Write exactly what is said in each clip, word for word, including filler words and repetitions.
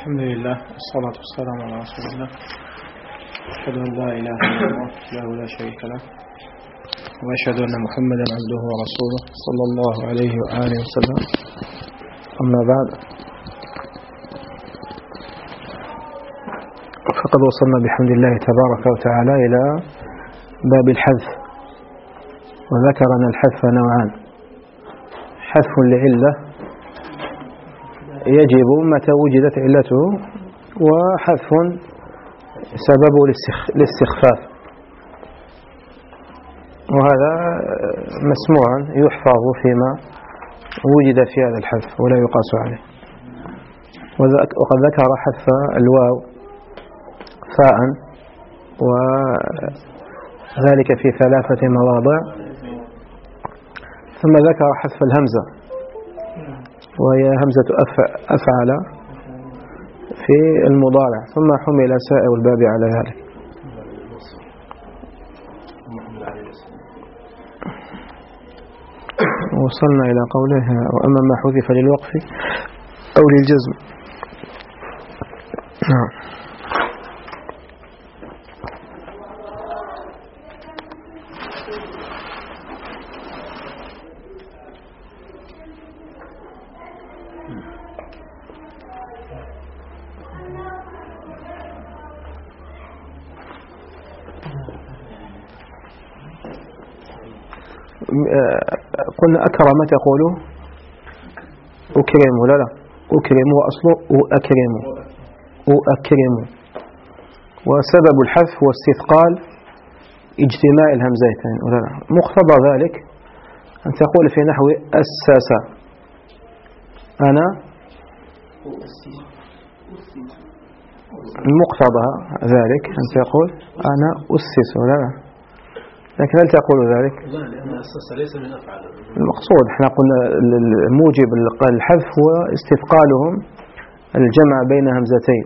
الحمد لله والصلاة والسلام على رسول الله. أشهد أن لا إله إلا الله له لا شريك له، وأشهد أن محمدا عبده ورسوله صلى الله عليه وآله وسلم. أما بعد، فقد وصلنا بحمد الله تبارك وتعالى إلى باب الحذف، وذكر أن الحذف نوعان: حذف لعلة يجب متى وجدت علته، وحذف سببه الاستخفاف، وهذا مسموع يحفظ فيما وجد في هذا الحذف ولا يقاس عليه. وقد ذكر حذف الواو فاء، وذلك في ثلاثة مواضع، ثم ذكر حذف الهمزة وهي همزة أفعل في المضارع، ثم حمل سائر الباب على ذلك. وصلنا إلى قوله: وأما ما حذف للوقف أو للجزم. نعم. قلنا أكرم تقول أكرم، لا لا أكرم، وأصله أكرم أكرم، وسبب الحذف هو استثقال اجتماع الهمزتين، لا لا. مقتضى ذلك أن تقول في نحو أسس، أنا مقتضى ذلك أن تقول أنا أسس، لا لا، لكن هل تقول ذلك؟ لا، لأن أسس ليس من أفعل. المقصود احنا قلنا الموجب الحذف هو استثقالهم الجمع بين همزتين.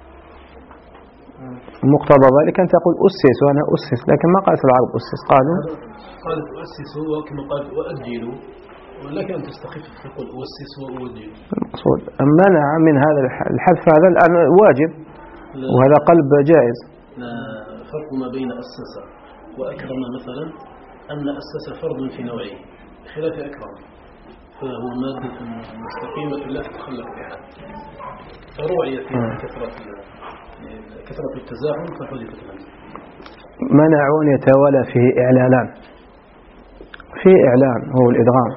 مقتضى ذلك أن تقول أسس وأنا أسس، لكن ما قالت العرب أسس، قالوا قالت أسسوا، وكما قالت وأجلوا، ولكن أن تستخف تقول أسس وأجلوا. المقصود منع من هذا الحذف، هذا الآن واجب، وهذا قلب جائز. لا فرق ما بين أسس وأكرم مثلا، أن أسس فرض في نوعين خلاف أكرم، فهو مادة مستقيمة لا تتخلق بها، فروعية كثرة كثرة التزاحم فحذفت الهمزة. منع أن يتوالى فيه إعلالان، فيه إعلان هو الإدغام،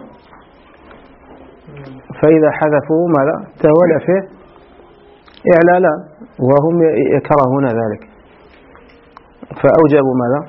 فإذا حذفوا ماذا؟ توالى فيه إعلالان، وهم يكرهون ذلك، فأوجبوا ماذا؟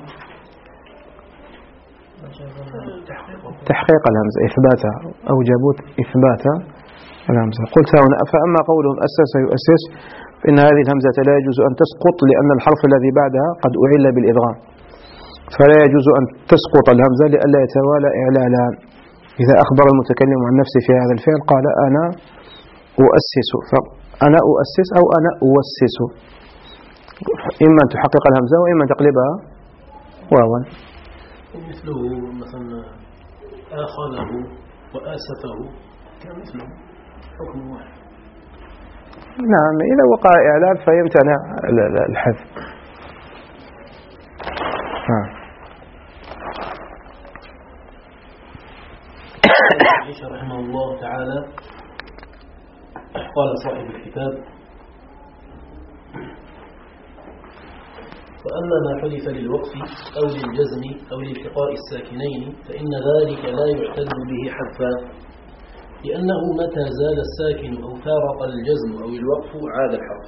تحقيق الهمزة، إثباتها، أوجبوا إثبات الهمزة. قلت هنا: فأما قولهم أسس يؤسس فإن هذه الهمزة لا يجوز أن تسقط، لأن الحرف الذي بعدها قد أعل بالإدغام، فلا يجوز أن تسقط الهمزة لئلا يتوالى إعلالان. إذا أخبر المتكلم عن نفسه في هذا الفعل قال أنا أؤسس، فأنا أؤسس أو أنا أوسس، إما أن تحقق الهمزة وإما أن تقلبها واوا. ومثله مثلا آخذه وآسفه كان مثله حكم واحد. نعم، إذا وقع إعلان فيمتنع الحذف. نعم. عائشة رحمه الله تعالى قال صاحب الكتاب: وأما ما حذف للوقف أو للجزم أو لالتقاء الساكنين فإن ذلك لا يعتد به حذفا، لأنه متى زال الساكن أو فارق الجزم أو الوقف عاد الحرف.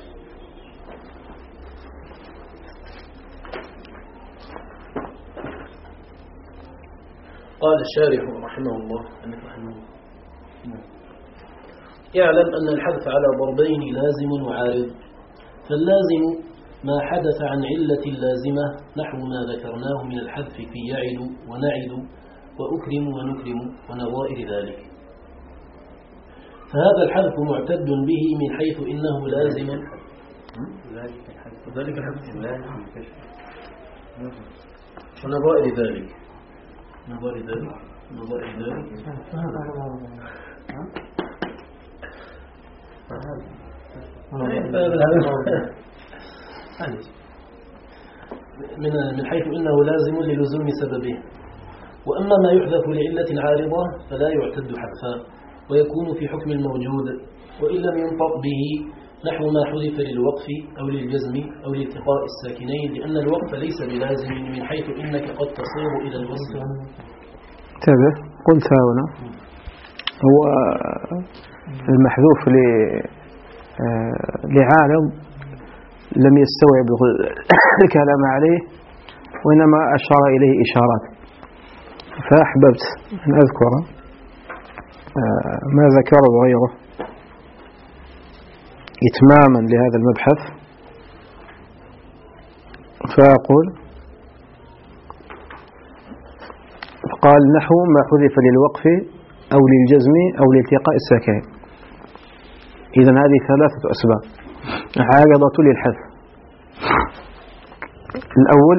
قال الشارح رحمه الله: يعلم أن الحذف على ضربين لازم وعارض، فاللازم ما حدث عن علة لازمة نحو ما ذكرناه من الحذف في يعد ونعد وأكرم ونكرم ونظائر ذلك، فهذا الحذف معتد به من حيث إنه لازم. ذلك الحذف ونظائر ذلك نظائر ذلك نظائر ذلك من من حيث إنه لازم للزوم سببه. وأما ما يحذف لعلة عارضة فلا يعتد حذفا ويكون في حكم الموجود وإن لم ينطق به، نحو ما حذف للوقف أو للجزم أو لالتقاء الساكنين، لأن الوقف ليس بلازم من حيث إنك قد تصير إلى الوصل. انتبه، قلت هنا هو المحذوف لعالم لم يستوعب الكلام عليه وإنما أشار إليه إشارات، فأحببت أن أذكر ما ذكره غيره إتماما لهذا المبحث، فأقول قال نحو ما حذف للوقف أو للجزم أو لالتقاء الساكنين. إذن هذه ثلاثة أسباب عارضة للحذف. الأول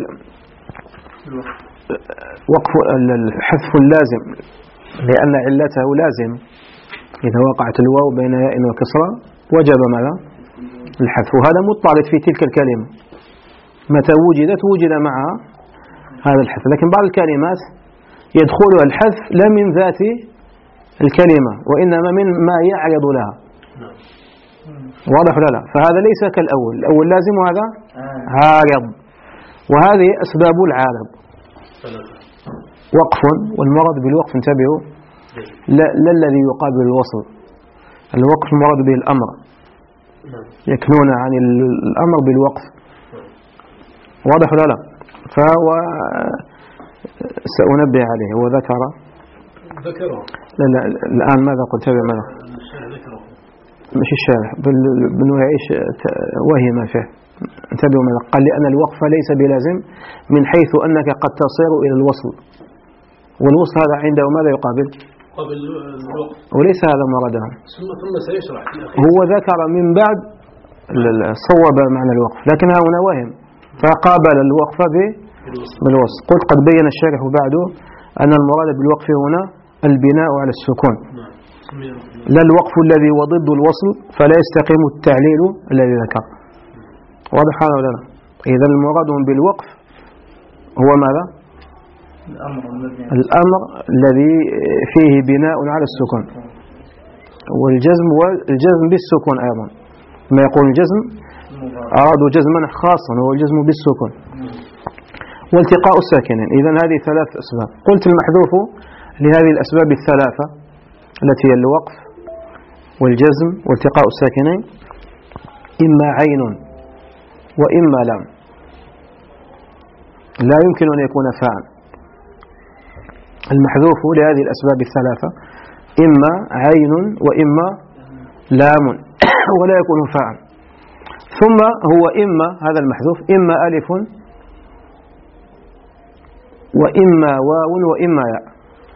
وقف الحذف اللازم لأن علته لازم، إذا وقعت الواو بين ياء وكسرة وجب ماذا؟ الحذف، وهذا مضطرد في تلك الكلمة، متى وجدت وجد معها هذا الحذف. لكن بعض الكلمات يدخلها الحذف لا من ذات الكلمة وإنما من ما يعرض لها، واضح ولا لا؟ فهذا ليس كالأول، الأول لازم وهذا عارض، وهذه أسباب العارض. وقف، والمرض بالوقف انتبهوا لا, لا الذي يقابل الوصل، الوقف المرض به الأمر، يكنون عن الأمر بالوقف، واضح ولا لا؟ فهو سأنبه عليه. هو ذكر ذكره لا لا الآن ماذا قلت؟ تابع ماذا؟ مش الشارح بنو يعيش وهم فيه، انتبهوا ماذا قال؟ لأن الوقف ليس بلازم من حيث أنك قد تصير إلى الوصل، والوصل هذا عنده ماذا يقابل؟ قبل الوقف، وليس هذا مرادهم. ثم سيشرح هو ذكر من بعد صوب معنى الوقف، لكن هنا وهم فقابل الوقف بالوصل. قلت قد بين الشارح بعده أن المراد بالوقف هنا البناء على السكون، لا الوقف الذي هو ضد الوصل فلا يستقيم التعليل الذي ذكر، واضح هذا ولا لا؟ إذا المراد بالوقف هو ماذا؟ الأمر الذي فيه بناء على السكون، والجزم والجزم بالسكون أيضا، ما يقول الجزم أرادوا جزما خاصا وهو الجزم بالسكون، والتقاء الساكنين. إذن هذه ثلاث أسباب. قلت المحذوف لهذه الأسباب الثلاثة التي هي الوقف والجزم والتقاء الساكنين إما عين وإما لام، لا يمكن أن يكون فاعل. المحذوف لهذه الأسباب الثلاثة إما عين وإما لام ولا يكون فاعل. ثم هو إما هذا المحذوف إما ألف وإما واو وإما ياء.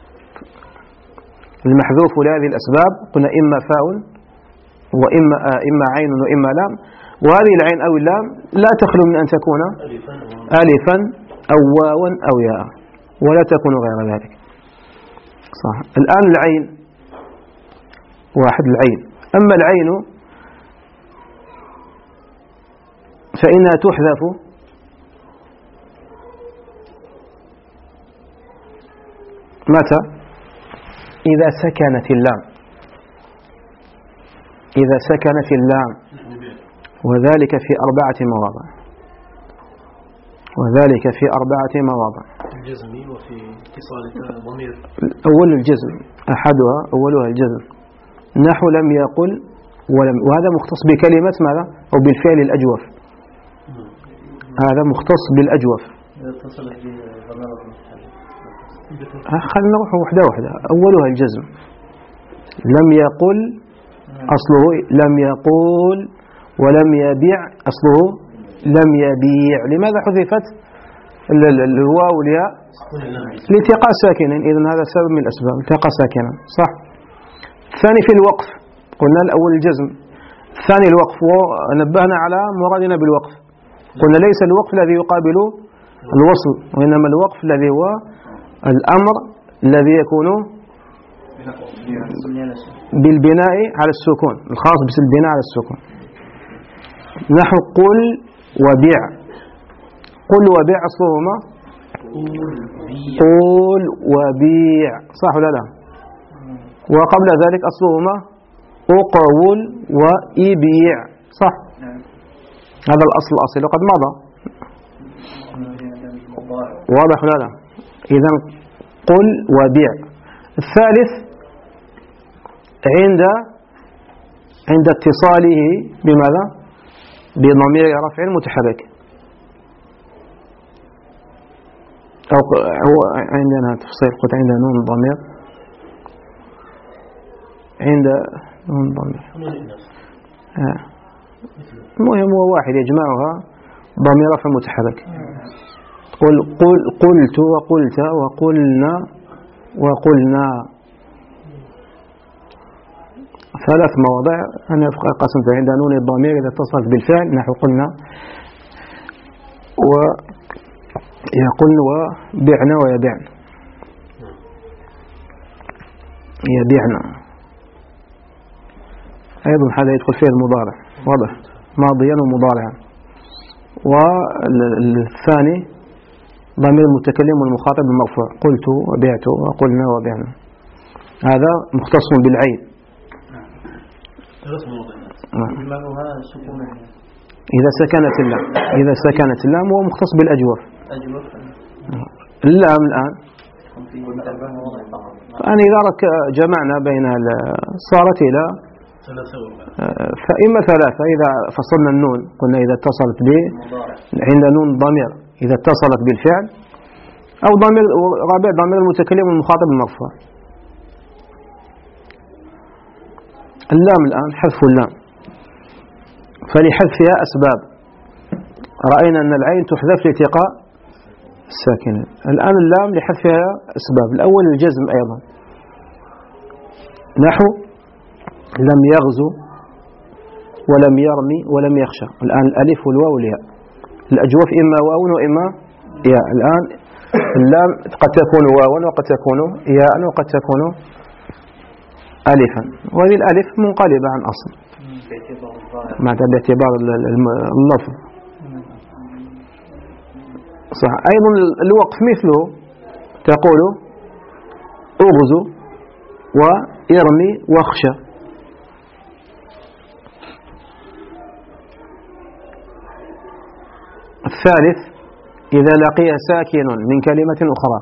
المحذوف لهذه الأسباب قلنا إما فاء وإما آه إما عين وإما لام، وهذه العين أو اللام لا تخلو من أن تكون ألفا أو واوا أو ياء، ولا تكون غير ذلك. صح. الآن العين واحد العين، أما العين فإنها تحذف متى؟ إذا سكنت اللام، إذا سكنت اللام، وذلك في أربعة مواضع، وذلك في أربعة مواضع. الجزم وفي اتصال الضمير. أول الجزم أحدها أولها الجزم، نحو لم يقل ولم، وهذا مختص بكلمة ماذا؟ أو بالفعل الأجوف، هذا مختص بالأجوف. خلنا نروح وحدة وحدة. أولها الجزم، لم يقل أصله لم يقول، ولم يبيع أصله لم يبيع. لماذا حذفت الواو والياء؟ لالتقاء ساكنين، إذن هذا سبب من الأسباب، التقاء ساكنا. صح. الثاني في الوقف، قلنا الأول الجزم، الثاني الوقف، ونبهنا على مرادنا بالوقف، قلنا ليس الوقف الذي يقابل الوصل، وإنما الوقف الذي هو الأمر الذي يكون بالبناء على السكون، الخاص بالبناء على السكون. نحو قل وبيع. قل وبيع أصلهما قول وبيع، صح ولا لا؟ وقبل ذلك أصلهما أقول وإبيع، صح؟ هذا الأصل الأصيل وقد مضى، واضح ولا لا؟ إذن قل وبيع. الثالث عند عند اتصاله بماذا؟ بضمير رفع متحرك. أو هو عندنا تفصيل، قلت عند نون ضمير، عند نون ضمير آه. المهم هو واحد يجمعها ضمير رفع متحرك. قل قل قلت وقلت وقلنا وقلنا، ثلاث مواضع أنا قسمت عند نون الضمير إذا اتصلت بالفعل نحو قلنا ويقولن وبعنا ويبعن. يبيعنا أيضا هذا يدخل فيه المضارع، واضح، ماضيا ومضارعا. والثاني ضمير المتكلم والمخاطب المرفوع، قلت وبعت وقلنا وبعنا، هذا مختص بالعين. إذا سكنت اللام، إذا سكنت اللام هو مختص بالأجوف. اللام الآن أنا إذا جمعنا بين صارت إلى فإما ثلاثة إذا فصلنا النون، قلنا إذا اتصلت ب عند نون ضمير إذا اتصلت بالفعل، أو ضمير رابع ضمير المتكلم والمخاطب المرفوع. اللام الآن حذف اللام، فلحذفها أسباب، رأينا أن العين تحذف لالتقاء الساكنين. الآن اللام لحذفها أسباب، الأول الجزم أيضا، نحو لم يغزو ولم يرمي ولم يخشى. الآن الألف والواو والياء، الأجوف إما واو وإما ياء. الآن اللام قد تكون واوا وقد تكون ياء وقد تكون ألفا، وهذه الألف منقلبة عن أصل مع باعتبار اللفظ، صح. أيضا الوقف مثله، تقول أغزو ويرمي واخشى. الثالث إذا لقي ساكن من كلمة أخرى،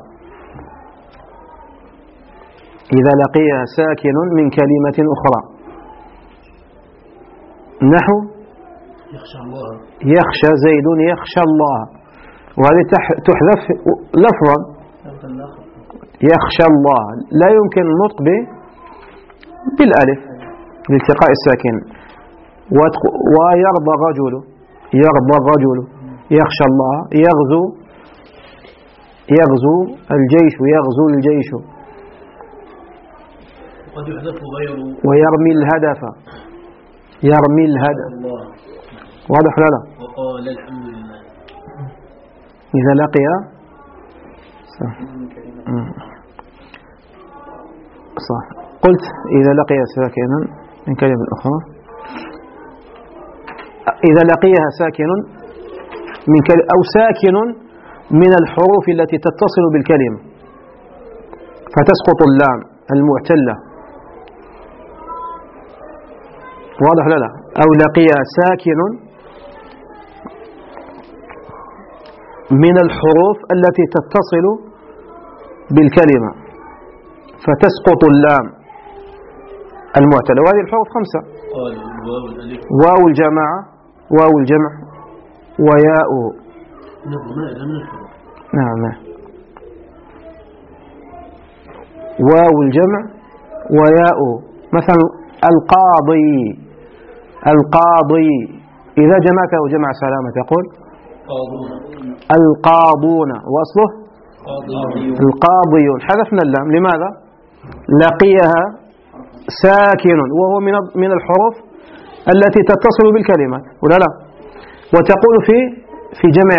إذا لقي ساكن من كلمة أخرى، نحو يخشى الله، يخشى زيد يخشى الله، وهذه تحذف لفظا، يخشى الله لا يمكن النطق بالألف لالتقاء الساكن. ويرضى الرجل، يرضى الرجل يخشى الله، يغزو يغزو الجيش، يغزو الجيش. قد يحذف غيره، ويرمي الهدف، يرمي الهدف، واضح ولا لا؟ وقال الحمد لله إذا لقي، صح. صح. قلت إذا لقي ساكنا من كلمة أخرى، إذا لقيها ساكن من كلمة أو ساكن من الحروف التي تتصل بالكلمة فتسقط اللام المعتلة، واضح ولا لا؟ أو لقيها ساكن من الحروف التي تتصل بالكلمة فتسقط اللام المعتلة، وهذه الحروف خمسة: واو الجماعة، واو الجمع، وياء. نعم، واو الجمع وياء. مثلا القاضي، القاضي إذا جمعته جمع سلامة تقول القاضون، وأصله القاضيون. حذفنا اللام، لماذا؟ لقيها ساكن وهو من من الحروف التي تتصل بالكلمات، ولا لا؟ وتقول في في جمع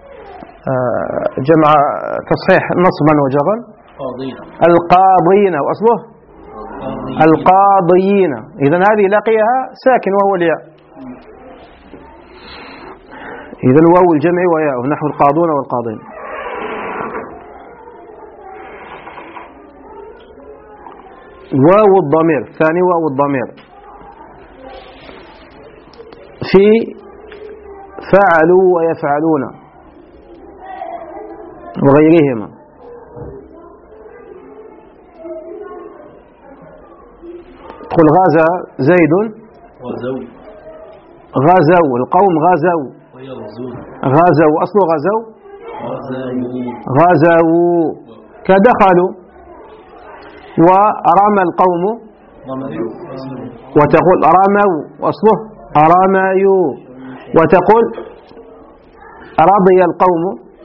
جمع تصحيح نصبا وجرا القاضين، وأصله القاضيين. إذن هذه لقيها ساكن وهو الياء. إذن واو الجمع وياءه نحو القاضون والقاضين. واو الضمير ثاني واو الضمير في فعلوا ويفعلون وغيرهما. تقول غزا زيد غزوا غزوا القوم غزوا ويغزون غزوا أصله غزوا غزوا غزوا كدخلوا. ورمى القوم وتقول رموا أصله رميوا. وتقول رضي القوم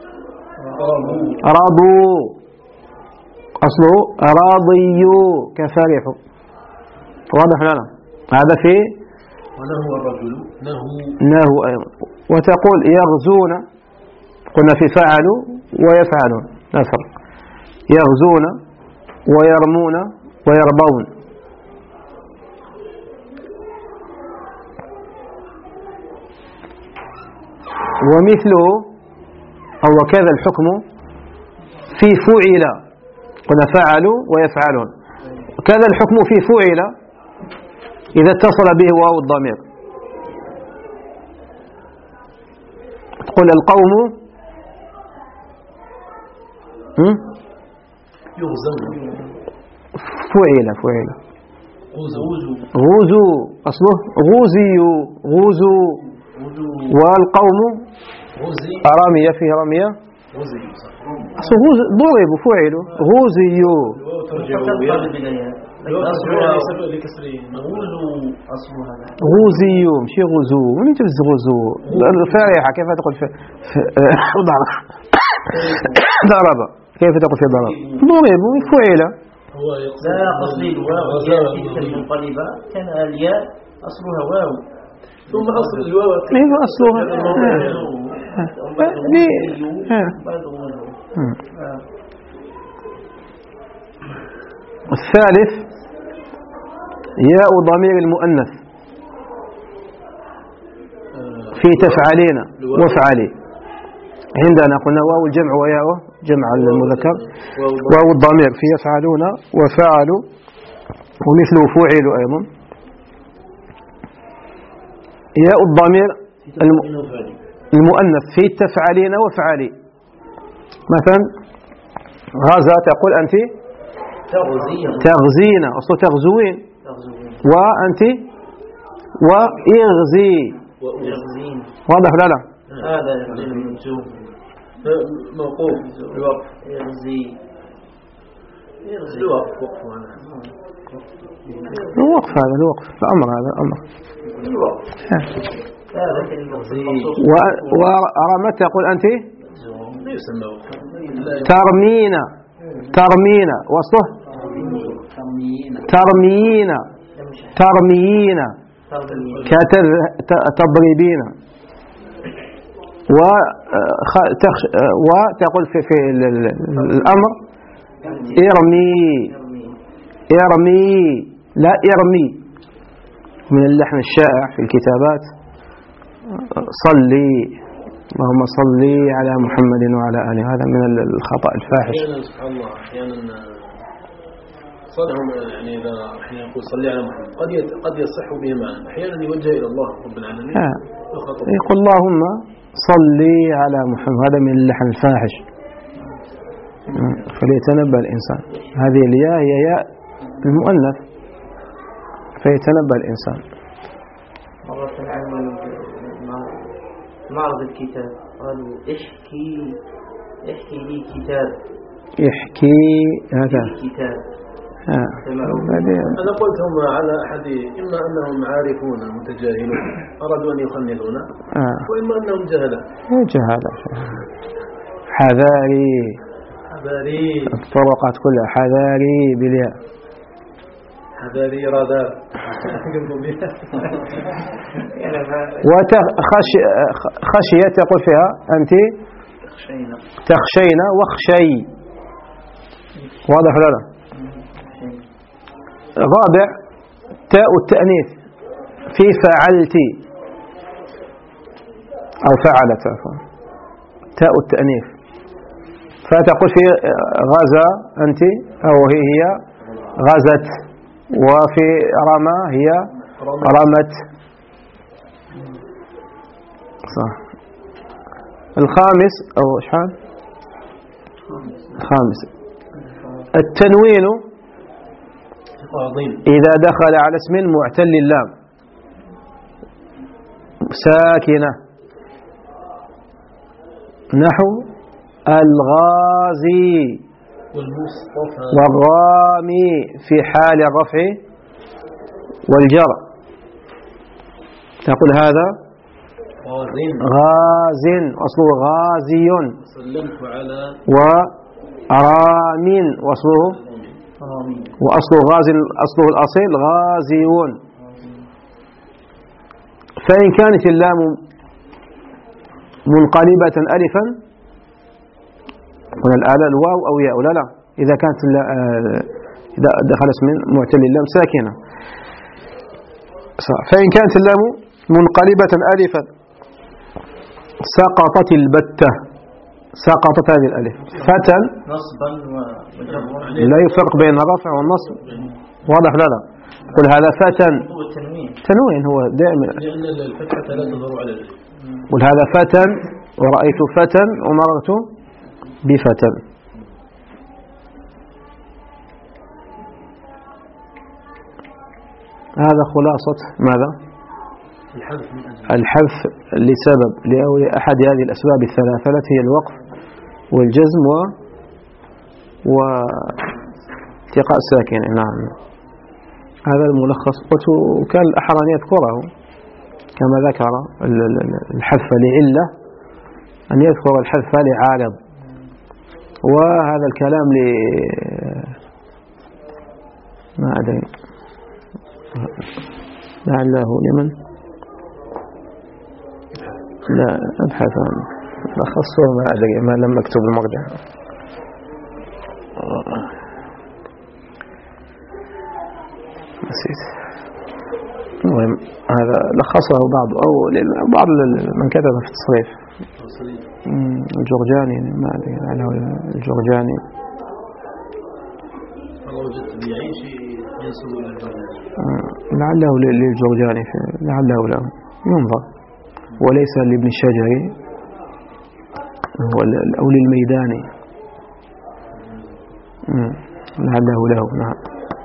رضوا أصله رضيوا كفرحوا. واضح لنا هذا في ونهو الرجل نهو نهو أيضا. وتقول يغزون قلنا في فعلوا ويفعلون لا فرق. يغزون ويرمون ويربون. ومثله أو كذا الحكم في فعل قلنا فعلوا ويفعلون. كذا الحكم في فعل إذا اتصل به واو الضمير. تقول القوم يغزون فعل فعل غزوا أصله غزيوا غزوا. والقوم رمي فيه رمية أصله ضربوا فعلوا غزيوا. غزيوا مشي غزو من تبز غزو الفارحة كيف تقول في ضرب كيف تقول في ضرب ضربوا فعل. لا قصدي الواو تلك المنقلبة كان الياء أصلها واو ثم أصل الواو كيف أصلها الثالث ياء ضمير المؤنث في تفعلين وافعلي. عندنا قلنا واو الجمع وياؤه جمع المذكر. واو الضمير في يفعلون وفعلوا ومثله فعلوا أيضا. ياء الضمير المؤنث في تفعلين وافعلي. مثلا غزا تقول أنت تغزين أصل تغزوين. وأنت وإغزي. واضح لا لا هذا المنسوب موقوف الوقف يغزي الوقف الوقف هذا الوقف الأمر هذا أمر. ورمت تقول أنت ترمين ترمين وصله ترمين ترمين كتضربين. وتقول في, في الأمر ارمي ارمي لا ارمي. من اللحن الشائع في الكتابات صلي اللهم صلي على محمد وعلى آله. هذا من الخطأ الفاحش. أحيانا سبحان الله أحيانا صدهم يعني إذا أحيانا يقول صلي على محمد قد قد يصح به معنى. أحيانا يوجه إلى الله رب العالمين يقول اللهم صلي على محمد. هذا من اللحن الفاحش فليتنبه الإنسان. هذه الياء هي ياء المؤنث فيتنبه الإنسان. مرة عملوا معرض الكتاب قالوا احكي احكي لي كتاب يحكي هذا كتاب. أنا قلت هم على أحد إما أنهم عارفون متجاهلون أرادوا أن يخنثون آه. وإما أنهم جهلة جهلة. حذاري حذاري الطرقات كلها حذاري بالياء. حذاري رادار وخشية تقول فيها أنت تخشين واخشي. واضح ولا لا؟ رابع تاء التأنيث في فعلتي. أو فعلت عفوا تاء التأنيث، فتقول في غزا أنت أو هي هي غزت، وفي رمى هي رمت. صح. الخامس أو شحال خامس التنوين إذا دخل على اسم معتل اللام ساكنة، نحو الغازي والرامي في حال الرفع والجر، تقول هذا غاز أصله غازي، ورام وأصله وأصله غاز أصله الأصيل غازيون. فإن كانت اللام منقلبة ألفا هنا الآلة الواو أو ياء، لا لا إذا كانت إذا دخل اسم معتل اللام ساكنة. فإن كانت اللام منقلبة ألفا سقطت البتة، سقطت هذه الألف. فتى نصبا وجرا لا يفرق بين الرفع والنصب، واضح؟ لا لا قل هذا فتى تنوين هو دائما، لأن الفتحة لا تظهر على الألف. قل هذا فتى ورأيت فتى ومررت بفتى. هذا خلاصة ماذا؟ الحذف لسبب لأحد هذه الأسباب الثلاثة التي هي الوقف والجزم و والتقاء الساكن. نعم هذا الملخص. قلت وكان الأحرى أن يذكره كما ذكر الحذف لعلة أن يذكر الحذف لعارض، وهذا الكلام ل ما أدري لعله لمن لا أبحث عنه لخصه ما أدري ما لم أكتب المرجع. نسيت. المهم هذا لخصه بعض أو بعض من كتب في التصريف الجرجاني ما أدري لعله الجرجاني. لعله للجرجاني لعله له ينظر، وليس لابن الشجري هو أو للميداني لعله له. نعم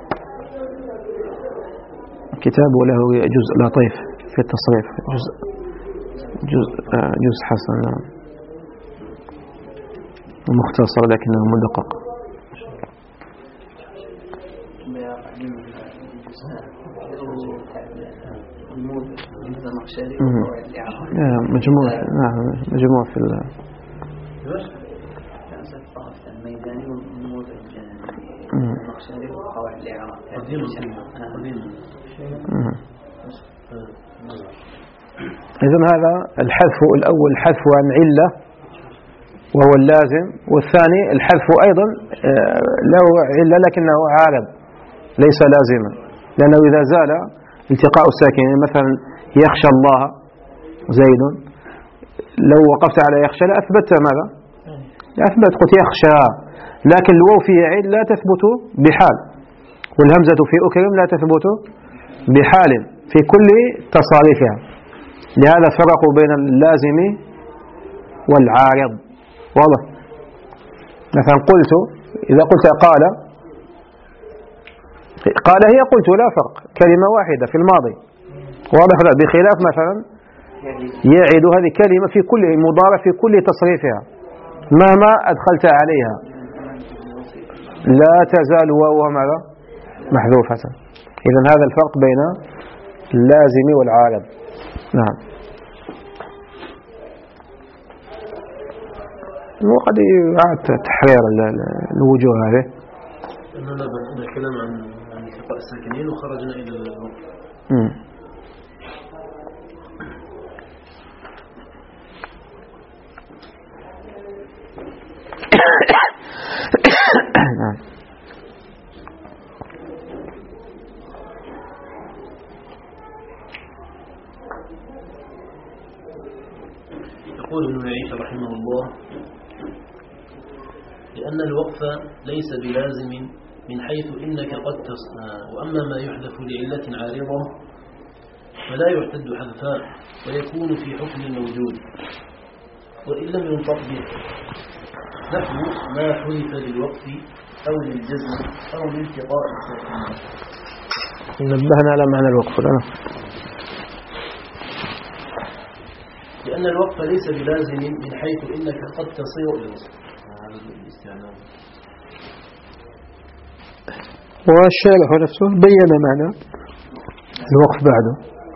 كتاب له جزء لطيف في التصريف، جزء جزء جزء حسن. نعم مختصر لكنه مدقق. مجموع نعم مجموع في ال الميداني والنموذج النقشبندي وقواعد الإعراب. إذن هذا الحذف الأول الحذف عن علة وهو اللازم، والثاني الحذف أيضا له علة لكنه عارض ليس لازما، لأنه إذا زال التقاء الساكنين مثلا يخشى الله زيد، لو وقفت على يخشى لأثبت ماذا؟ لأثبت قلت يخشى، لكن الواو في عيد لا تثبت بحال، والهمزة في أكرم لا تثبت بحال في كل تصاريفها. لهذا فرقوا بين اللازم والعارض. واضح؟ مثلا قلت إذا قلت قال قال هي قلت لا فرق، كلمة واحدة في الماضي. واضح؟ لا بخلاف مثلا يعد هذه كلمة في كل مضارع في كل تصريفها مهما أدخلت عليها لا تزال واو ماذا محذوفة. إذن هذا الفرق بين اللازم والعارض. نعم وقد يعاد تحرير الوجوه هذه. أننا بدأنا الكلام عن عن التقاء الساكنين وخرجنا إلى الوقف. نعم يقول ابن عيسى رحمه الله: لأن الوقف ليس بلازم من حيث إنك قد تصنع، وأما ما يحذف لعلة عارضة فلا يعتد حذفان ويكون في حكم الموجود وإن لم ينطق به، نحو ما حذف للوقف أو للجزم أو لالتقاء الساكنين. نبهنا على معنى الوقف لنا. لأن الوقف ليس بلازم من حيث إنك قد تصير إلى الوصف. والشارح نفسه بين معنى الوقف بعده.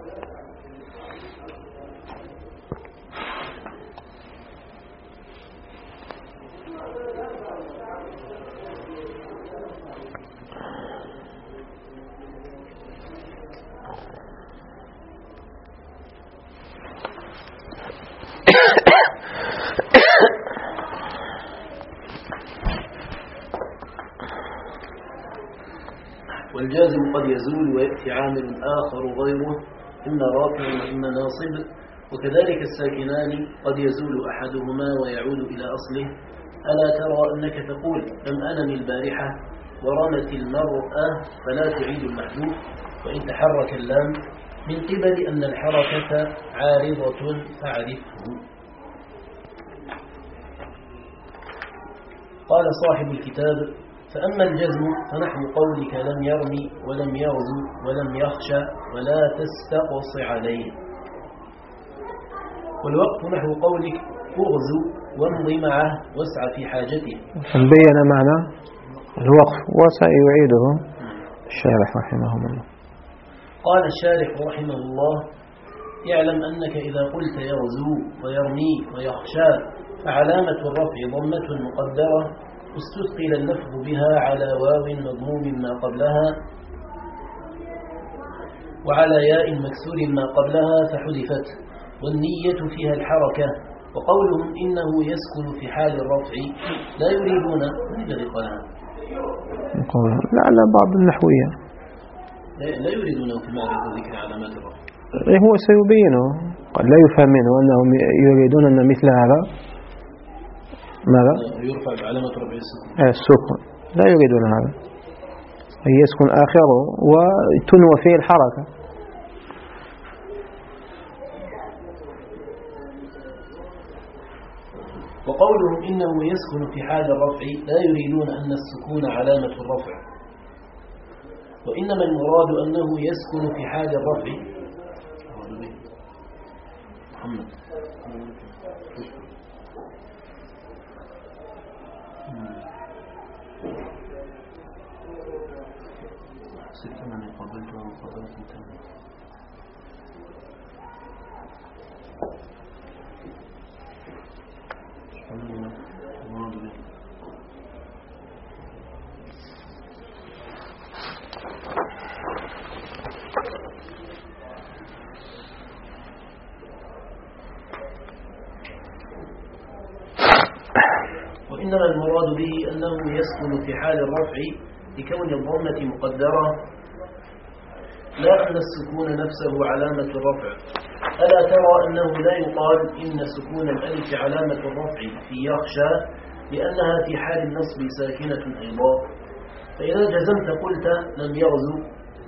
والجازم قد يزول ويأتي عامل آخر غيره إما رافع وإما ناصب، وكذلك الساكنان قد يزول أحدهما ويعود إلى أصله. ألا ترى أنك تقول لم أنم البارحة ورمت المرأة فلا تعيد المحذوف وإن تحرك اللام من قبل أن الحركة عارضة فاعرفه. قال صاحب الكتاب: فأما الجزم فنحو قولك لم يرمي ولم يغزو ولم يخشى ولا تستقص عليه، والوقف نحو قولك اغزو وامضي معه واسع في حاجته. بين معنى الوقف وسيعيده الشارح رحمه الله. قال الشارح رحمه الله: يعلم أنك إذا قلت يغزو ويرمي ويخشى فعلامة الرفع ضمة مقدرة استثقل اللفظ بها على واو مضموم ما قبلها وعلى ياء مكسور ما قبلها فحذفت، والنية فيها الحركة. وقولهم إنه يسكن في حال الرفع لا يريدون من الذي قالها؟ لعل بعض النحوية لا يريدونه في معرفة ذكر علامات الرفع. هو سيبينه، قد لا يفهم منه أنهم يريدون أن مثل هذا ماذا؟ يرفع بعلامة رفع السكون. السكون لا يريدون هذا، أن يسكن آخره وتنوى فيه الحركة. وقولهم إنه يسكن في حال الرفع لا يريدون أن السكون علامة الرفع، وإنما المراد أنه يسكن في حال الرفع. محمد ستة من قبلتها وقبلت انتهى. وإنما المراد به أنه يسكن في حال الرفع لكون الضمة مقدرة، لا أن السكون نفسه علامة الرفع. ألا ترى أنه لا يقال إن سكون الألف علامة الرفع في يخشى لأنها في حال النصب ساكنة أيضا. فإذا جزمت قلت لم يغزو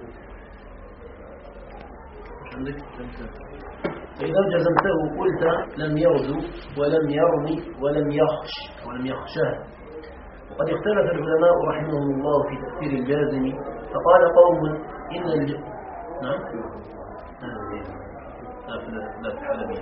فإذا جزمته قلت لم يغزو ولم يرمي ولم يخش ولم يخشه. وقد اختلف العلماء رحمهم الله في تفسير الجازم، فقال قوم إن الج... نعم لا في لا في الحلبين.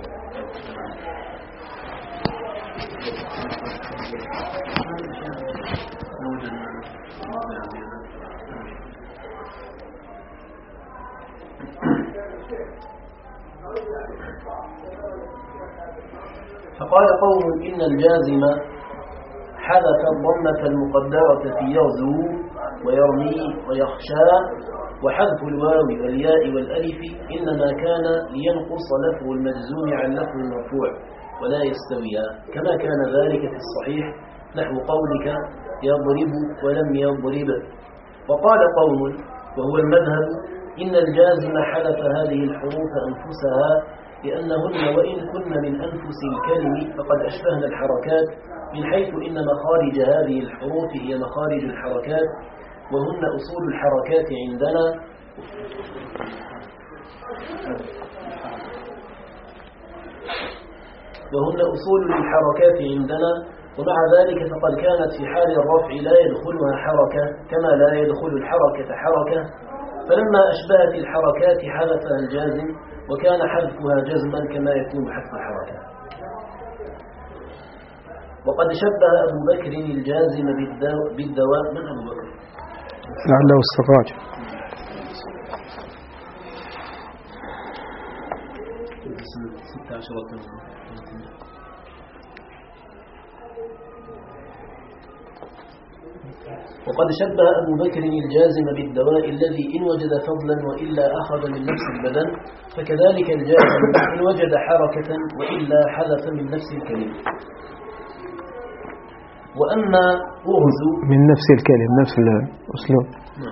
فقال قوم إن الجازم حذف الضمة المقدرة في يغزو ويرمي ويخشى، وحذف الواو والياء والألف إنما كان لينقص لفظ المجزوم عن لفظ المرفوع ولا يستويا، كما كان ذلك في الصحيح نحو قولك يضرب ولم يضرب. وقال قوم وهو المذهب إن الجازم حذف هذه الحروف أنفسها لأنهن وإن كن من أنفس الكلم فقد أشبهن الحركات من حيث إن مخارج هذه الحروف هي مخارج الحركات، وهن أصول الحركات عندنا وهن أصول للحركات عندنا ومع ذلك فقد كانت في حال الرفع لا يدخلها حركة كما لا يدخل الحركة حركة، فلما أشبهت الحركات حذفها الجازم، وكان حذفها جزما كما يكون حذف الحركة. وقد شبه أبو بكر الجازم بالدواء. من أبو بكر؟ لعله السراج. وقد شبه أبو بكر الجازم بالدواء الذي إن وجد فضلا وإلا أخذ من نفس البدن، فكذلك الجازم إن وجد حركة وإلا حذف من نفس الكلمة. وأما أغز من نفس الكلمة، نفس الأسلوب،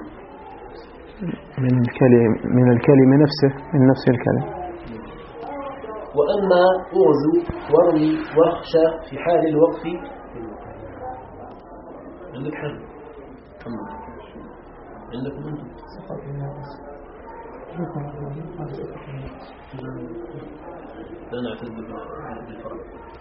من الكلمة من الكلمة نفسه، من نفس الكلمة. وأما أغز وروي واخشى في حال الوقف. عندك حل؟ عندكم أنتم؟ لا نعتد بالفرق.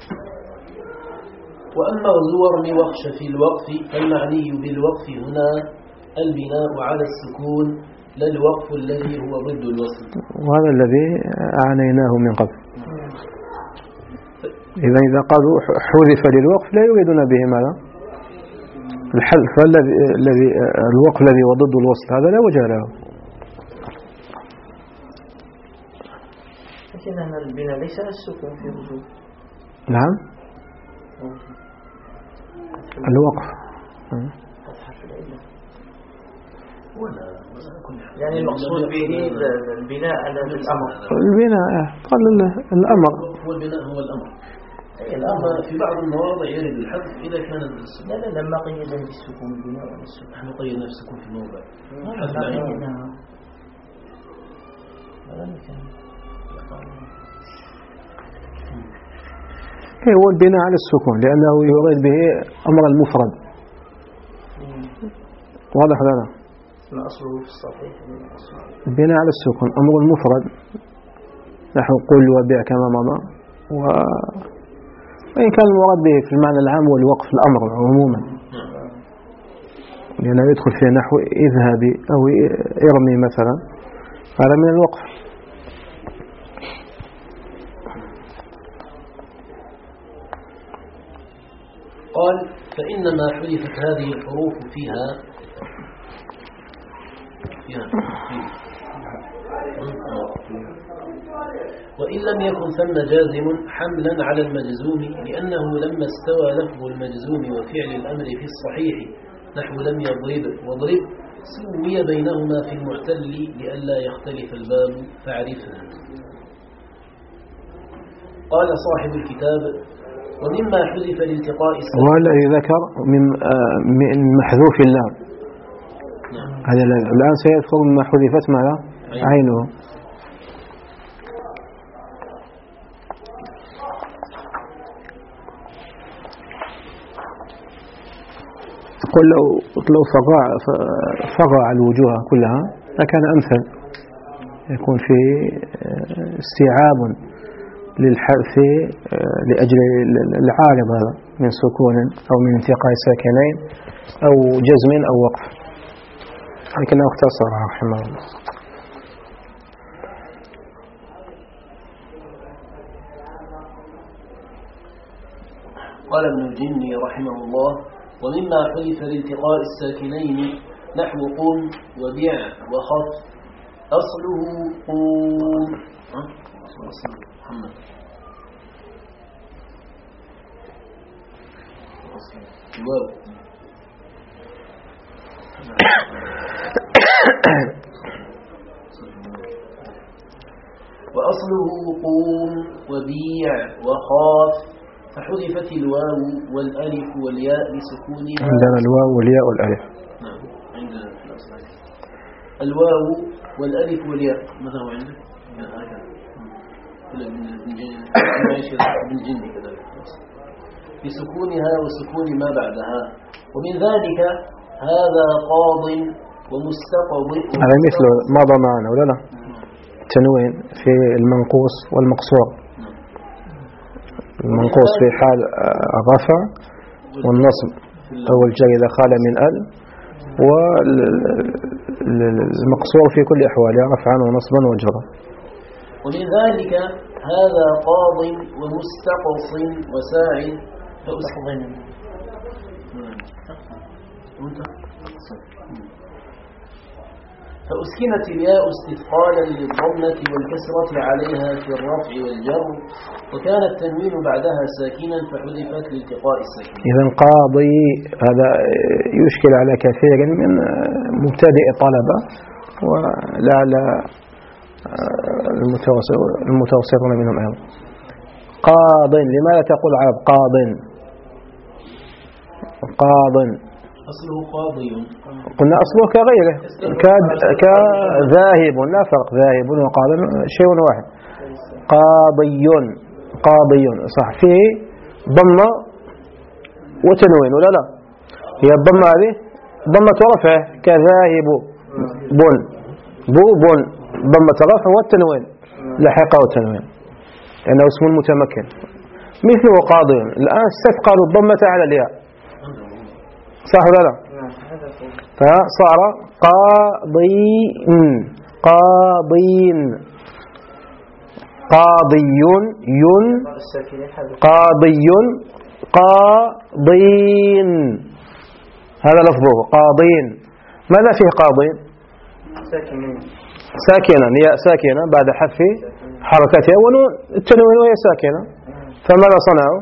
وأما غزورني واخشى في الوقف فالمعني بالوقف هنا البناء على السكون لا الوقف الذي هو ضد الوصل، وهذا الذي عانيناه من قبل. إذا إذا قالوا حذف للوقف لا يريدون به ماذا؟ الحذف، فالذي الذي الوقف الذي هو ضد الوصل هذا لا وجه له. لكن البناء ليس السكون في وجود. نعم الوقف يعني المقصود به البناء على الأمر. البناء قال الأمر، هو البناء هو الأمر. الأمر في بعض المواضع يرد الحذف إذا كان السكون. لا لا لما قيدنا بالسكون البناء ولا السكون. نحن قيدنا بالسكون في الموضع. حذف العين. هو البناء على السكون لأنه يريد به أمر المفرد. واضح لنا؟ ما أصله في الصحيح؟ البناء على السكون أمر المفرد، نحو قل وبيع كما مضى. وإن كان المراد به في المعنى العام والوقف الأمر عموما، لأنه يدخل في نحو اذهبي أو ارمي مثلا، هذا من الوقف. قال فإنما حذفت هذه الحروف فيها فيها وإن لم يكن ثم جازم حملا على المجزوم، لأنه لما استوى لفظ المجزوم وفعل الأمر في الصحيح نحو لم يضرب واضرب سوي بينهما في المعتل لئلا يختلف الباب فاعرفها. قال صاحب الكتاب ومما حذف لالتقاء السبب. والذي ذكر من من محذوف اللام. نعم. هذا الآن سيذكر مما حذفت ماذا؟ عينه. قل لو لو فقع فقع الوجوه كلها لكان أمثل، يكون في استيعاب للحذف لأجل العارض هذا من سكون أو من التقاء ساكنين أو جزم أو وقف، لكنه اختصرها رحمه الله. قال ابن الجني رحمه الله ومما حذف لالتقاء الساكنين نحو قم وبيع وخف أصله قوم. محمد واو وأصله قوم وبيع وخاف، فحذفت الواو والألف والياء لسكونها. عندنا الواو والياء والألف. نعم عندنا الواو والألف والياء. ماذا هو عندك؟ بالجن كذلك بسكونها وسكون ما بعدها. ومن ذلك هذا قاض ومستقضي. هذا مثل ماذا معنا ولا لا؟ التنوين في المنقوص والمقصور. المنقوص في حال الرفع والنصب أو الجر إذا خال من ال، والمقصور في كل أحواله رفعا ونصبا وجرا. ومن ذلك هذا قاض ومستقص وساع فأسكنت الياء استثقالا للضمة والكسرة عليها في الرفع والجر، وكان التنوين بعدها ساكنا فحذفت لالتقاء الساكن. إذن قاضي هذا يشكل على كثير من مبتدئ الطلبة ولعل المتوسطون منهم أيضا. قاض، لماذا تقول عرب قاض؟ قاض أصله قاضي. قلنا أصله كغيره كذاهب، لا فرق، ذاهب وقاض شيء واحد. قاضي قاضي صح، فيه ضمة وتنوين ولا لا؟ هي الضمة هذه ضمة رفع كذاهب بن بو بن، ضمة رفع والتنوين لحقه التنوين لأنه اسم متمكن. مثله قاضي الآن استثقلوا الضمة على الياء صح ولا لا؟ فصار قاضين قاضين قاضيون ين قاضيون قاضين، هذا لفظه قاضين. ماذا فيه قاضين؟ ساكنا، ياء ساكنة بعد حذف حركتها ونون التنوين وهي ساكنة، فماذا صنعوا؟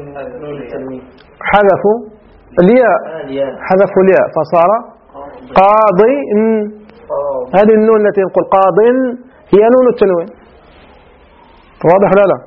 حذفوا الياء حذفوا الياء فصار قاضي. هذه النون التي نقول قاض هي نون التنوين، واضح لا لا؟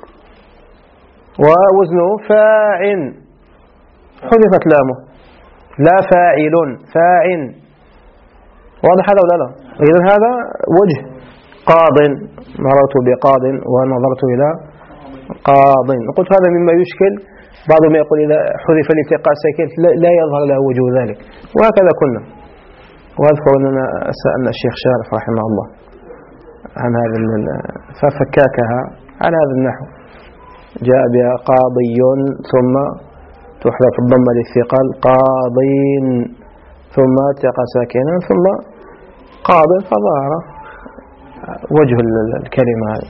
ووزنه فاعل، حذفت لامه، لا فاعل فاعل، واضح هذا ولا لا؟ إذن هذا وجه قاض، مررت بقاض ونظرت إلى قاض. قلت هذا مما يشكل، بعضهم يقول إذا حذف الالتقاء الساكن لا يظهر له وجه ذلك، وهكذا كنا. وأذكر أننا سألنا الشيخ شارف رحمه الله عن هذا ففكاكها على هذا النحو، جاء بها قاضي ثم تحذف الضمة للثقل قاضين ثم التقى ساكنا ثم قاض، فظهر وجه الكلمة هذه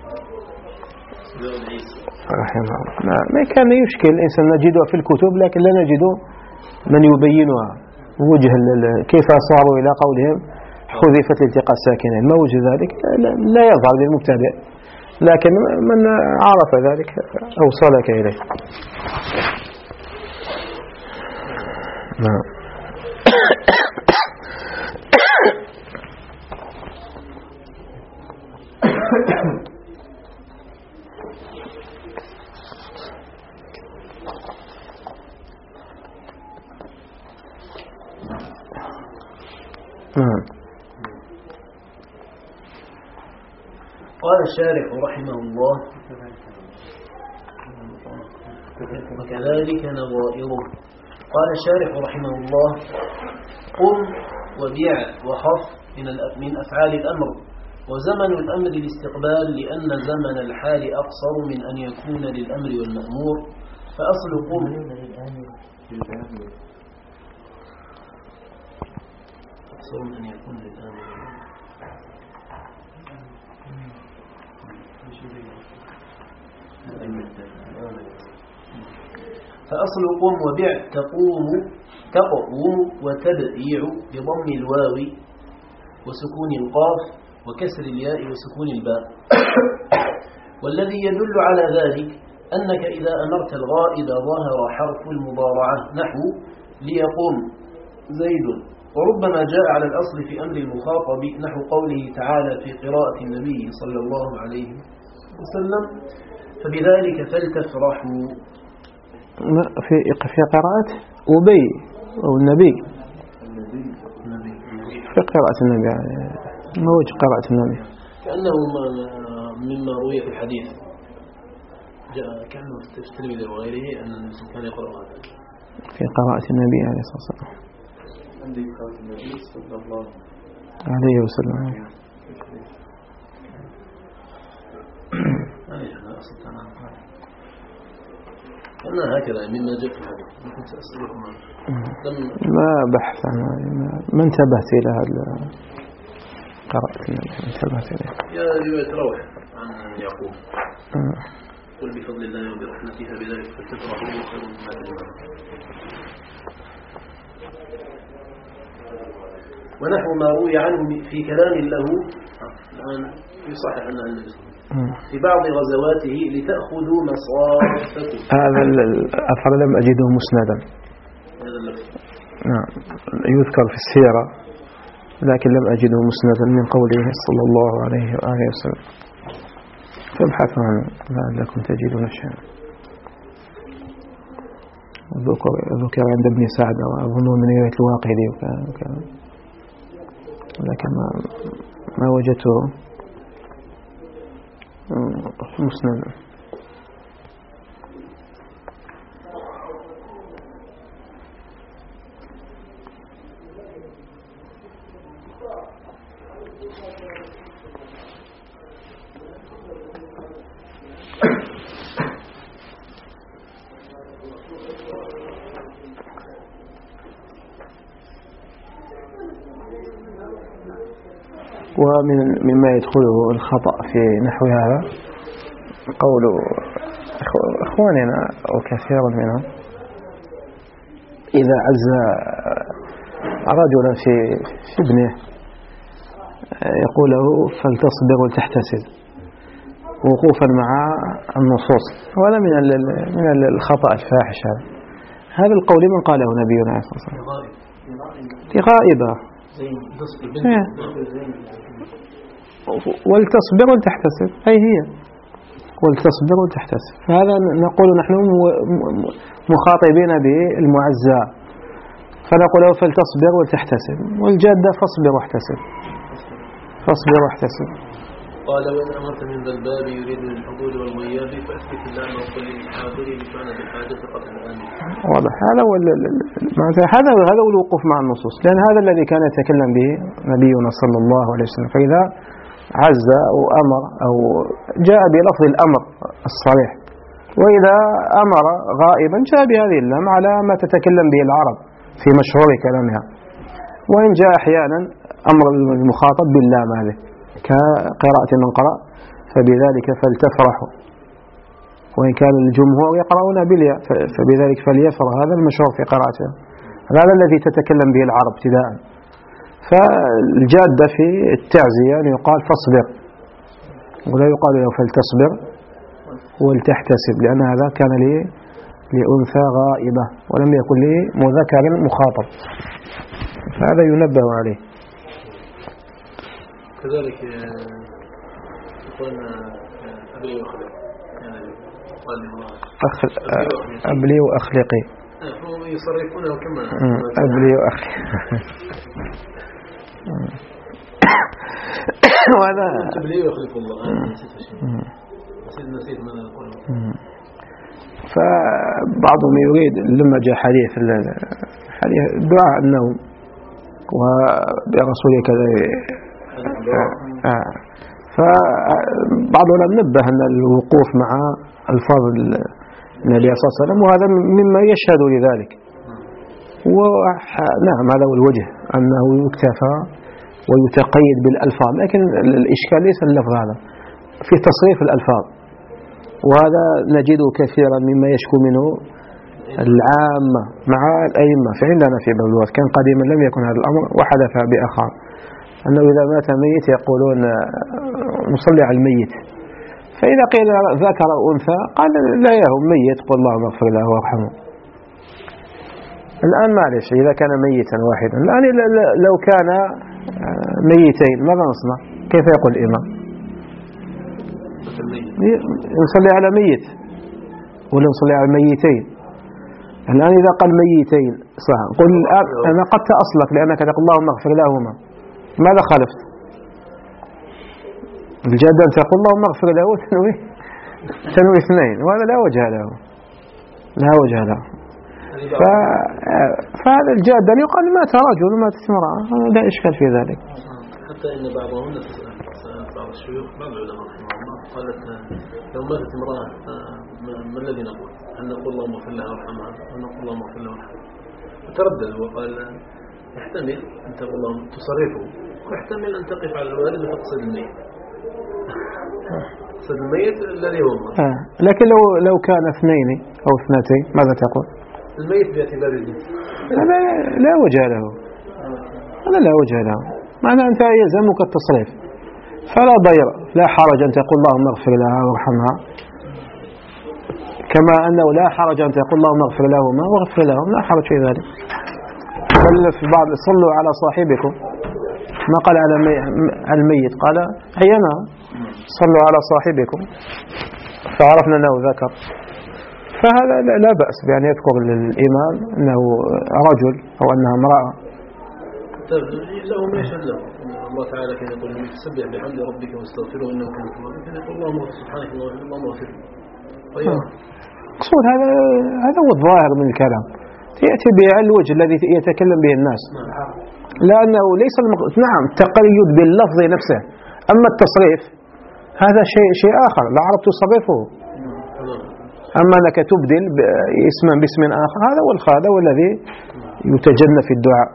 رحمه الله. ما كان يشكل الإنسان نجده في الكتب، لكن لا نجد من يبينها وجه كيف صاروا إلى قولهم حذفت التقاء الساكنين، ما وجه ذلك لا يظهر للمبتدئ، لكن من عرف ذلك أوصلك إليه. نعم. قال الشارح رحمه الله وكذلك نظائره. قال الشارح رحمه الله قم وبيع وخف من أفعال الأمر، وزمن الأمر الاستقبال لأن زمن الحال أقصر من أن يكون للأمر والمأمور، فأصل قم أقصر من أن يكون للأمر فأصل قم وبيع تقوم تقوم وتبيع بضم الواو وسكون القاف وكسر الياء وسكون الباء. والذي يدل على ذلك أنك إذا أمرت الغائب ظهر حرف المضارعة نحو ليقوم زيد، وربما جاء على الأصل في أمر المخاطب نحو قوله تعالى في قراءة النبي صلى الله عليه وسلم فبذلك فلتفرحوا. في في قراءة أبي أو النبي، في قراءة النبي، ما وجه قراءة النبي؟ كأنه مما روي في الحديث جاء كأنه في الترمذي وغيره أن النبي كان يقرأ هذا في قراءة النبي عليه الصلاة والسلام عندي قراءة النبي صلى الله عليه وسلم. أنا هكذا مما جاء في الحديث كنت أسألكم ما بحث عنه ما انتبهت إلى هذا قرأت النبي انتبهت إليه يا رواية روح عن يعقوب قل بفضل الله وبرحمته فبذلك فلتفرحوا خير مما تجمعون. ونحو ما روي عنه في كلام له الآن يصحح أن النبي في بعض غزواته لتأخذوا مصارفكم. هذا الأثر لم أجده مسندا. نعم يذكر في السيرة لكن لم أجده مسندا من قوله صلى الله عليه وآله وسلم. فابحثوا عنه لعلكم تجدون شيئا. ذكر عند ابن سعد وأظن من رواية الواقدي وكذا لكن ما ما وجدته مسندا. ومن مما يدخله الخطأ في نحو هذا قول إخواننا وكثير منهم إذا عز رجلا في في ابنه يقول له فلتصبر وتحتسب وقوفا مع النصوص. وهذا من من الخطأ الفاحش. هذا هذا القول من قاله نبينا عليه الصلاة والسلام غائبة ولتصبر ولتحتسب أي هي ولتصبر ولتحتسب. فهذا نقول نحن مخاطبين بالمعزى فنقول له فلتصبر ولتحتسب والجادة فاصبر واحتسب فاصبر واحتسب. قال وإن أمرت من ذا الباب يريد الحضور والغياب فأثبت اللام وقل للحاضر بمعنى بالحاجة قبل الآمن. واضح. هذا هو هذا هذا هو الوقوف مع النصوص لأن هذا الذي كان يتكلم به نبينا صلى الله عليه وسلم. فإذا عز أو أمر أو جاء بلفظ الأمر الصريح وإذا أمر غائبا جاء بهذه اللام على ما تتكلم به العرب في مشروع كلامها. وإن جاء أحيانا أمر المخاطب باللام هذه كقراءة من قرأ فبذلك فلتفرحوا وإن كان الجمهور يقرؤون بالياء فبذلك فليفرح. هذا المشروع في قراءته هذا الذي تتكلم به العرب ابتداء. فالجادة في التعزية يعني يقال فاصبر ولا يقال له فلتصبر ولتحتسب لأن هذا كان لي لأنثى غائبة ولم يكن لي مذكر مخاطب فهذا ينبه عليه. كذلك قلنا أبلي وأخلق يعني أبلي وأخلقي هم يصرفونه كما أبلي وأخلقي وهذا أبلي وأخلق الله نسيت شيء نسيت نسيت من أقول. فبعضهم يريد لما جاء حديث حديث دعاء النوم وبرسوله كذا فبعضنا نبه أن الوقوف مع الفاظ النبي صلى الله عليه وسلم وهذا مما يشهد لذلك. ونعم هذا هو الوجه أنه يكتفى ويتقيد بالألفاظ لكن الإشكال ليس اللفظ هذا في تصريف الألفاظ وهذا نجده كثيرا مما يشكو منه العامة مع الأئمة. فعندنا في بلوات كان قديما لم يكن هذا الأمر وحدث بأخر أنه إذا مات ميت يقولون نصلي على الميت فإذا قيل ذكر أنثى قال لا يهم ميت قل اللهم اغفر له وارحمه. الآن معلش إذا كان ميتا واحدا الآن لو كان ميتين ماذا نصنع؟ كيف يقول الإمام؟ نصلي على ميت ولا نصلي على ميتين؟ الآن إذا قال ميتين صح قل أنا قد تأصلك لأنك تقول اللهم اغفر لهما ماذا خالفت؟ الجادة أن تقول اللهم اغفر له وتنوي تنوي اثنين، وهذا لا وجه له لا وجه له. ف... فهذا الجادة أن يقال مات رجل وماتت امرأة، لا إشكال في ذلك. حتى إن بعضهن سألت بعض الشيوخ بعض العلماء رحمه الله قالت لو ماتت امرأة ما الذي نقول؟ هل نقول اللهم اغفر لها وارحمها أو نقول اللهم اغفر لها وارحمها؟ فتردد وقال يحتمل أن تقول اللهم تصرفه، ويحتمل أن تقف على الوالد وتقصد الميت تقصد الميت الذي هو الله. آه. لكن لو لو كان اثنين أو اثنتين ماذا تقول؟ الميت باعتبار الجنس هذا لا وجه له، هذا لا وجه له، معناه أنت يلزمك التصريف، فلا ضير لا حرج أن تقول اللهم اغفر لها وارحمها، كما أنه لا حرج أن تقول اللهم اغفر لهما واغفر لهم، لا حرج في ذلك. بل في بعض صلوا على صاحبكم، ما قال على الميت، قال أينا صلوا على صاحبكم، فعرفنا أنه ذكر. فهذا لا بأس بأن يذكر للإمام أنه رجل أو أنها امرأة. له ما يشهد له الله تعالى كان يقول لهم تسبح بحمد ربك واستغفره إنه كان توابا، كان يقول اللهم سبحانك اللهم اغفر له. مقصود هذا هذا هو الظاهر من الكلام، يأتي بالوجه الذي يتكلم به الناس، لأنه ليس المق... نعم التقيد باللفظ نفسه، أما التصريف هذا شيء شيء آخر، العرب تصرفه. أما أنك تبدل اسما باسم آخر هذا هو الخادع والذي يتجنى في الدعاء.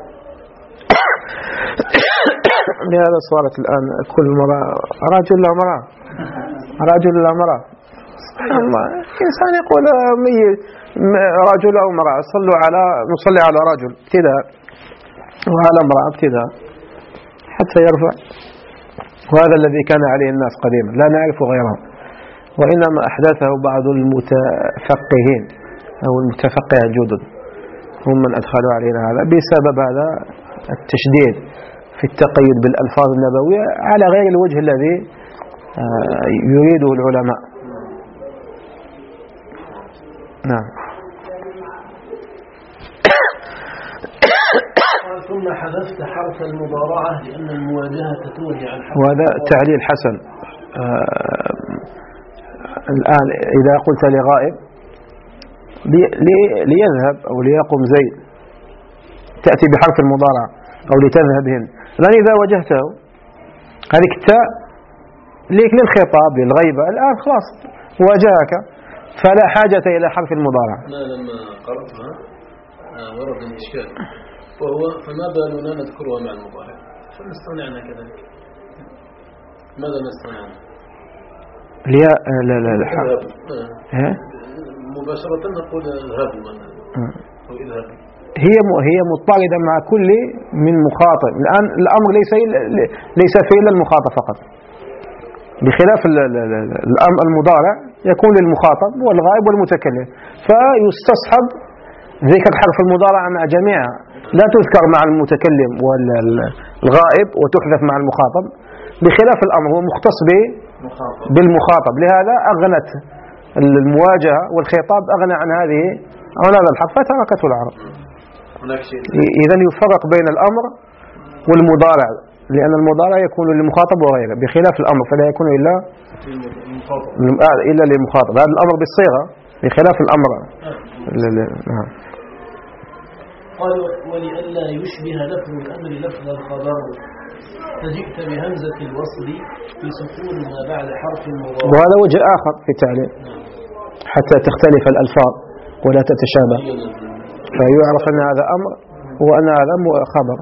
لهذا صارت الآن كل مرة رجل لا مرأة رجل لا مرأة، سبحان الله، إنسان يقول رجل أو مرأة، صلوا على نصلي على رجل ابتداء وعلى امرأة ابتداء حتى يرفع، وهذا الذي كان عليه الناس قديما لا نعرف غيره، وإنما أحدثه بعض المتفقهين أو المتفقه الجدد هم من أدخلوا علينا هذا بسبب هذا التشديد في التقيد بالألفاظ النبوية على غير الوجه الذي يريده العلماء. نعم. ثم حذفت حرف المضارعة لأن المواجهة توجع الحرف، وهذا تعليل حسن. آه الآن إذا قلت لغائب لي لي ليذهب أو ليقوم زيد تأتي بحرف المضارعة أو لتذهب هند، الآن إذا واجهته هذه التاء ليك للخطاب للغيبة، الآن خلاص واجهك فلا حاجة إلى حرف المضارعة. أنا لما قرأتها ورد الإشكال، وهو فما بالنا نذكرها مع المضارع، فنستغني عنها كذلك. ماذا نستغني عنها؟ لا لا لا لا ها مباشرة نقول اذهبوا مثلا أو اذهبوا، هي هي مضطردة مع كل من مخاطب. الآن الأمر ليس ليس في إلا المخاطب فقط، بخلاف الأمر المضارع يكون للمخاطب والغائب والمتكلم، فيستصحب ذكر حرف المضارعة مع جميعها، لا تذكر مع المتكلم والغائب وتحذف مع المخاطب، بخلاف الأمر هو مختص بالمخاطب، لهذا أغنت المواجهة والخطاب أغنى عن هذه عن هذا الحرف فتركته العرب. إذن يفرق بين الأمر والمضارع، لأن المضارع يكون للمخاطب وغيره، بخلاف الأمر فلا يكون إلا إلا للمخاطب. هذا الأمر بالصيغة بخلاف الأمر. نعم. قال ولئلا يشبه لفظ الأمر لفظ الخبر فجئت بهمزة الوصل في سكون ما بعد حرف المضارع. وهذا وجه آخر في التعليل حتى تختلف الألفاظ ولا تتشابه، فيعرف أن هذا أمر وأن هذا خبر.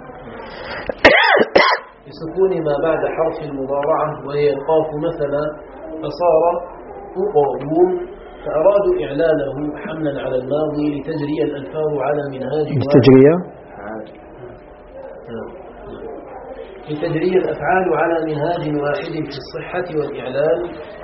بسكون ما بعد حرف المضارعة وهي القاف مثلا، فصار أقادون، فأرادوا إعلانه حملا على الماضي لتجري الألفاظ على منهاج لتجري لتجري الأفعال على منهاج واحد في الصحة والإعلان.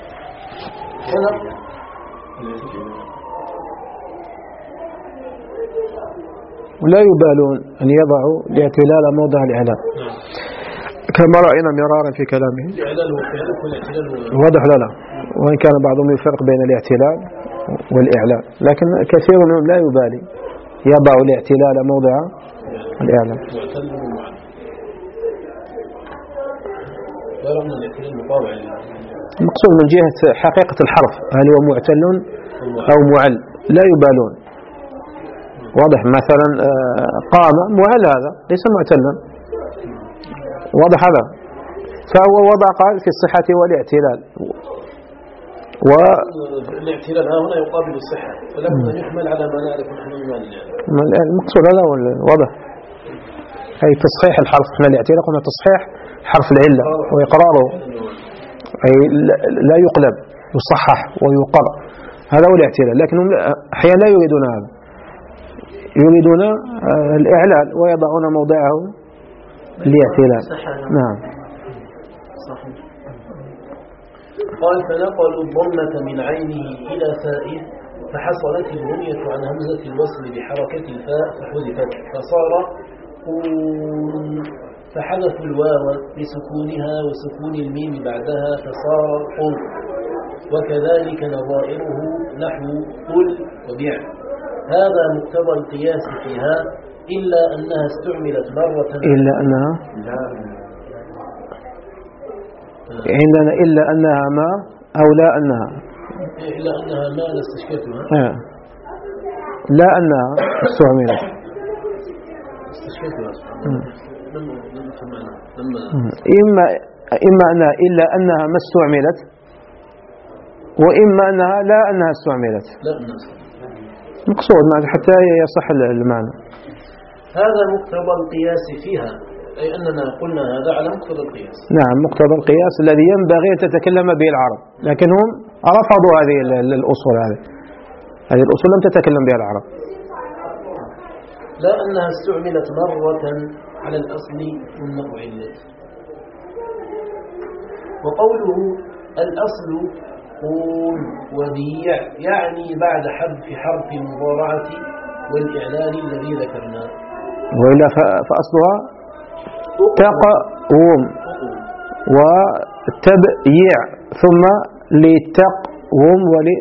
ولا يبالون أن يضعوا الاعتلال موضع الإعلان كما رأينا مرارا في كلامه. واضح لا لا، وإن كان بعضهم يفرق بين الاعتلال والإعلان، لكن كثير منهم لا يبالي يضع الاعتلال موضع الإعلان. ويرون الاعتلال مطاوع. المقصود من جهة حقيقة الحرف هل هو معتل أو معل لا يبالون. واضح مثلا قام معل هذا ليس معتلا، واضح هذا، فهو وضع قال في الصحة والاعتلال. والاعتلال هنا يقابل الصحة، فلابد أن يحمل على ما نعرف نحن بمعنى المقصود هذا واضح، أي تصحيح الحرف من الاعتلال، قلنا تصحيح حرف العلة وإقراره، أي لا يقلب، يصحح ويقر، هذا هو الاعتلال. لكنهم أحيانا لا يريدون هذا، يريدون الإعلال ويضعون موضعه الاعتلال. نعم. صحيح. قال فنقلوا الضمة من عينه إلى فائه فحصلت البنية عن همزة الوصل بحركة الفاء فحذفت فصار قون، فحذفوا الواو بسكونها وسكون الميم بعدها فصار قون، وكذلك نظائره نحو قل وبيع. هذا مقتضى القياس فيها إلا أنها استعملت مرة إلا أنها عندنا إلا أنها ما أو لا أنها إلا أنها ما نستشكتها آه. لا أنها استعملت استشكتها لما لما إما إما أنها إلا أنها ما استعملت، وإما أنها لا أنها استعملت. لا أنها مقصود حتى يصح المعنى. هذا مقتضى القياس فيها، أي أننا قلنا هذا على مقتضى القياس. نعم، مقتضى القياس الذي ينبغي أن تتكلم به العرب، لكنهم رفضوا هذه الأصول، هذه هذه الأصول لم تتكلم بها العرب. لا أنها استعملت مرة على الأصل ثم أعلت. وقوله الأصل قول وبيع يعني بعد حذف حرف المضارعة والإعلان الذي ذكرناه. وإلا فأصلها تقوم وتبيع ثم لتقوم ولي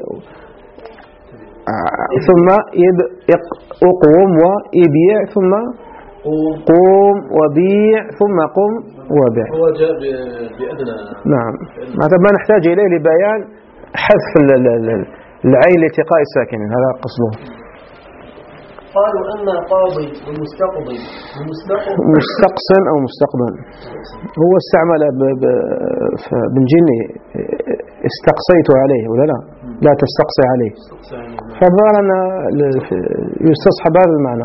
ثم اقوم وإبيع ثم قوم وبيع ثم قم وبيع. هو جاء بأدنى. نعم، ما نحتاج إليه لبيان حذف العين لالتقاء الساكنين، هذا قصده. قالوا أما قاضي ومستقضي مستقسم أو مستقبل، هو استعمل بالجني استقصيت عليه ولا لا؟ لا تستقصي عليه، فالظاهر أن يستصحب هذا المعنى.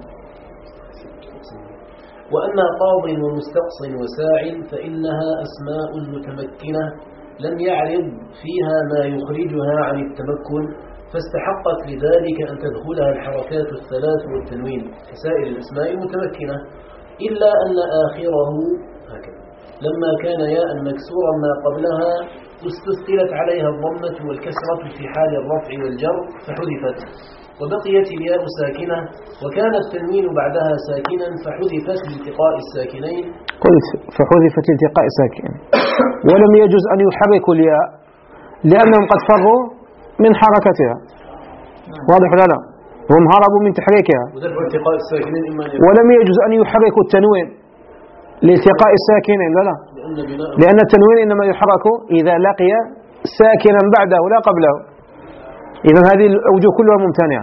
وأما قاض ومستقص وساع فإنها أسماء متمكنة لم يعرض فيها ما يخرجها عن التمكن، فاستحقت لذلك أن تدخلها الحركات الثلاث والتنوين كسائر الأسماء المتمكنة، إلا أن آخره هكذا لما كان ياء مكسورا ما قبلها استثقلت عليها الضمة والكسرة في حال الرفع والجر فحذفت، وبقيت الياء ساكنة، وكان التنوين بعدها ساكنا فحذفت لالتقاء الساكنين. قلت فحذفت لالتقاء ساكن، ولم يجوز أن يحركوا الياء لأنهم قد فروا من حركتها. واضح ولا لا؟ هم هربوا من تحريكها، ولم يجوز أن يحركوا التنوين لالتقاء الساكنين، لا لا، لأن التنوين إنما يحرك إذا لقي ساكنا بعده لا قبله، إذن هذه الأوجه كلها ممتنعة.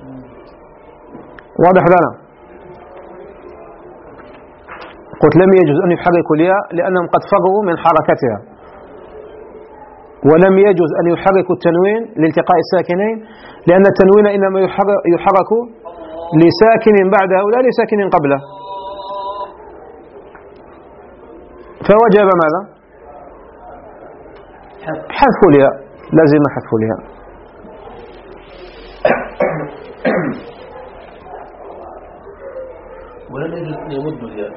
واضح لنا؟ قلت لم يجوز أن يحركوا الياء لأنهم قد فروا من حركتها، ولم يجوز أن يحركوا التنوين لالتقاء الساكنين لأن التنوين إنما يحرك لساكن بعده ولا لساكن قبله، فوجب ماذا؟ حذف الياء، لازم حذف الياء. ولم يجوز أن يمد الياء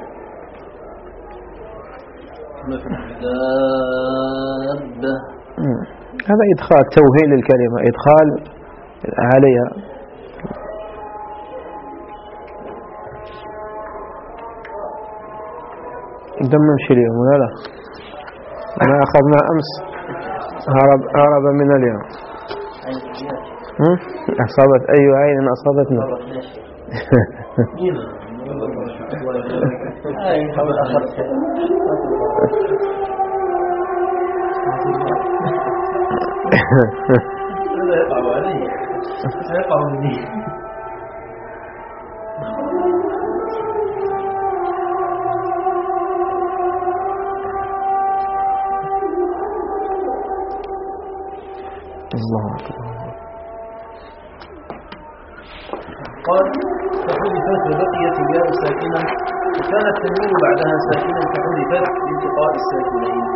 كما في الدابة. هذا إدخال توهين للكلمة، إدخال عليها. دم نمشي اليوم ولا لا؟ ما أخذنا أمس هرب, هرب من اليوم. أصابت أي عين أصابتنا؟ هذا يقع عليه سيقع مني. الله أكبر. قال فحذفت وبقيت الياء ساكنة وكان التنوين بعدها ساكنا فحذفت لالتقاء الساكنين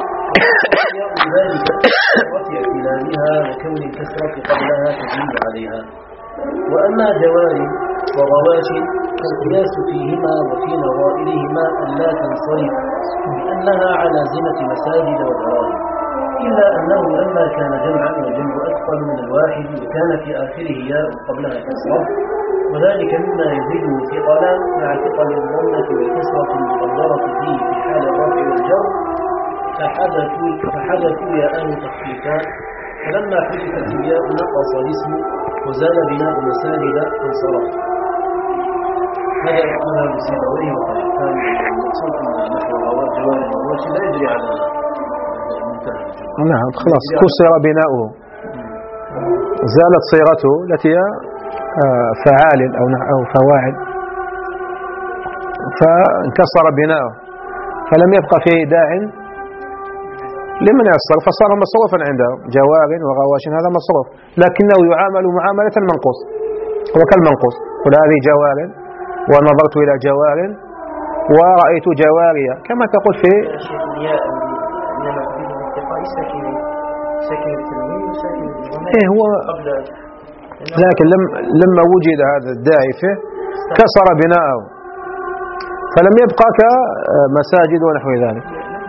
ذلك كثرة اعتلالها وكون الكسرة قبلها تزيد عليها. وأما جواري وغواش فالقياس فيهما وفي نظائرهما أن لا تنصرف لأنها على زمة مساجد وضرائب، إلا أنه لما كان جمعا والجمع أثقل من الواحد وكان في آخره ياء قبلها كسرة، وذلك مما يزيد ثقلا مع ثقل الضمة والكسرة المقدرة فيه في حال الرفع والجر، فحدثوا فحدثوا ياءان تخفيفا، فلما حذفت الياء نقص الاسم وزال بناء مساجد فانصرف. هذا مذهب السيبويه وقال المقصود ان نحو غوات جوار الغواش لا يدري على المنتهى. نعم خلاص كسر بناؤه، زالت صيغته التي هي فعال أو أو فواعل، فانكسر بناؤه فلم يبقى فيه داع لمن يصرف، فصار مصروفا عنده جوار وغواش، هذا مصروف لكنه يعامل معاملة المنقوص وكالمنقوص. قل هذه جوار ونظرت إلى جوار ورأيت جواريا، كما تقول في إيه هو. لكن لم لما وجد هذا الداعي فيه كسر بناءه فلم يبقى كمساجد ونحو ذلك.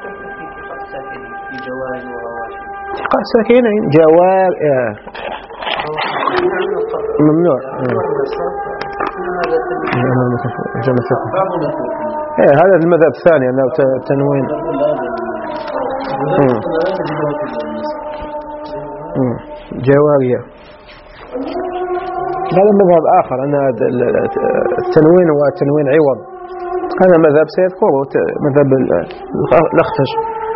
ثقة ساكنين جوار آه. ممنوع إيه هذا المذهب الثاني أنه تنوين جوارية. هذا مذهب آخر أن التنوين والتنوين عوض، هذا مذهب سيذكره مذهب الأخفش.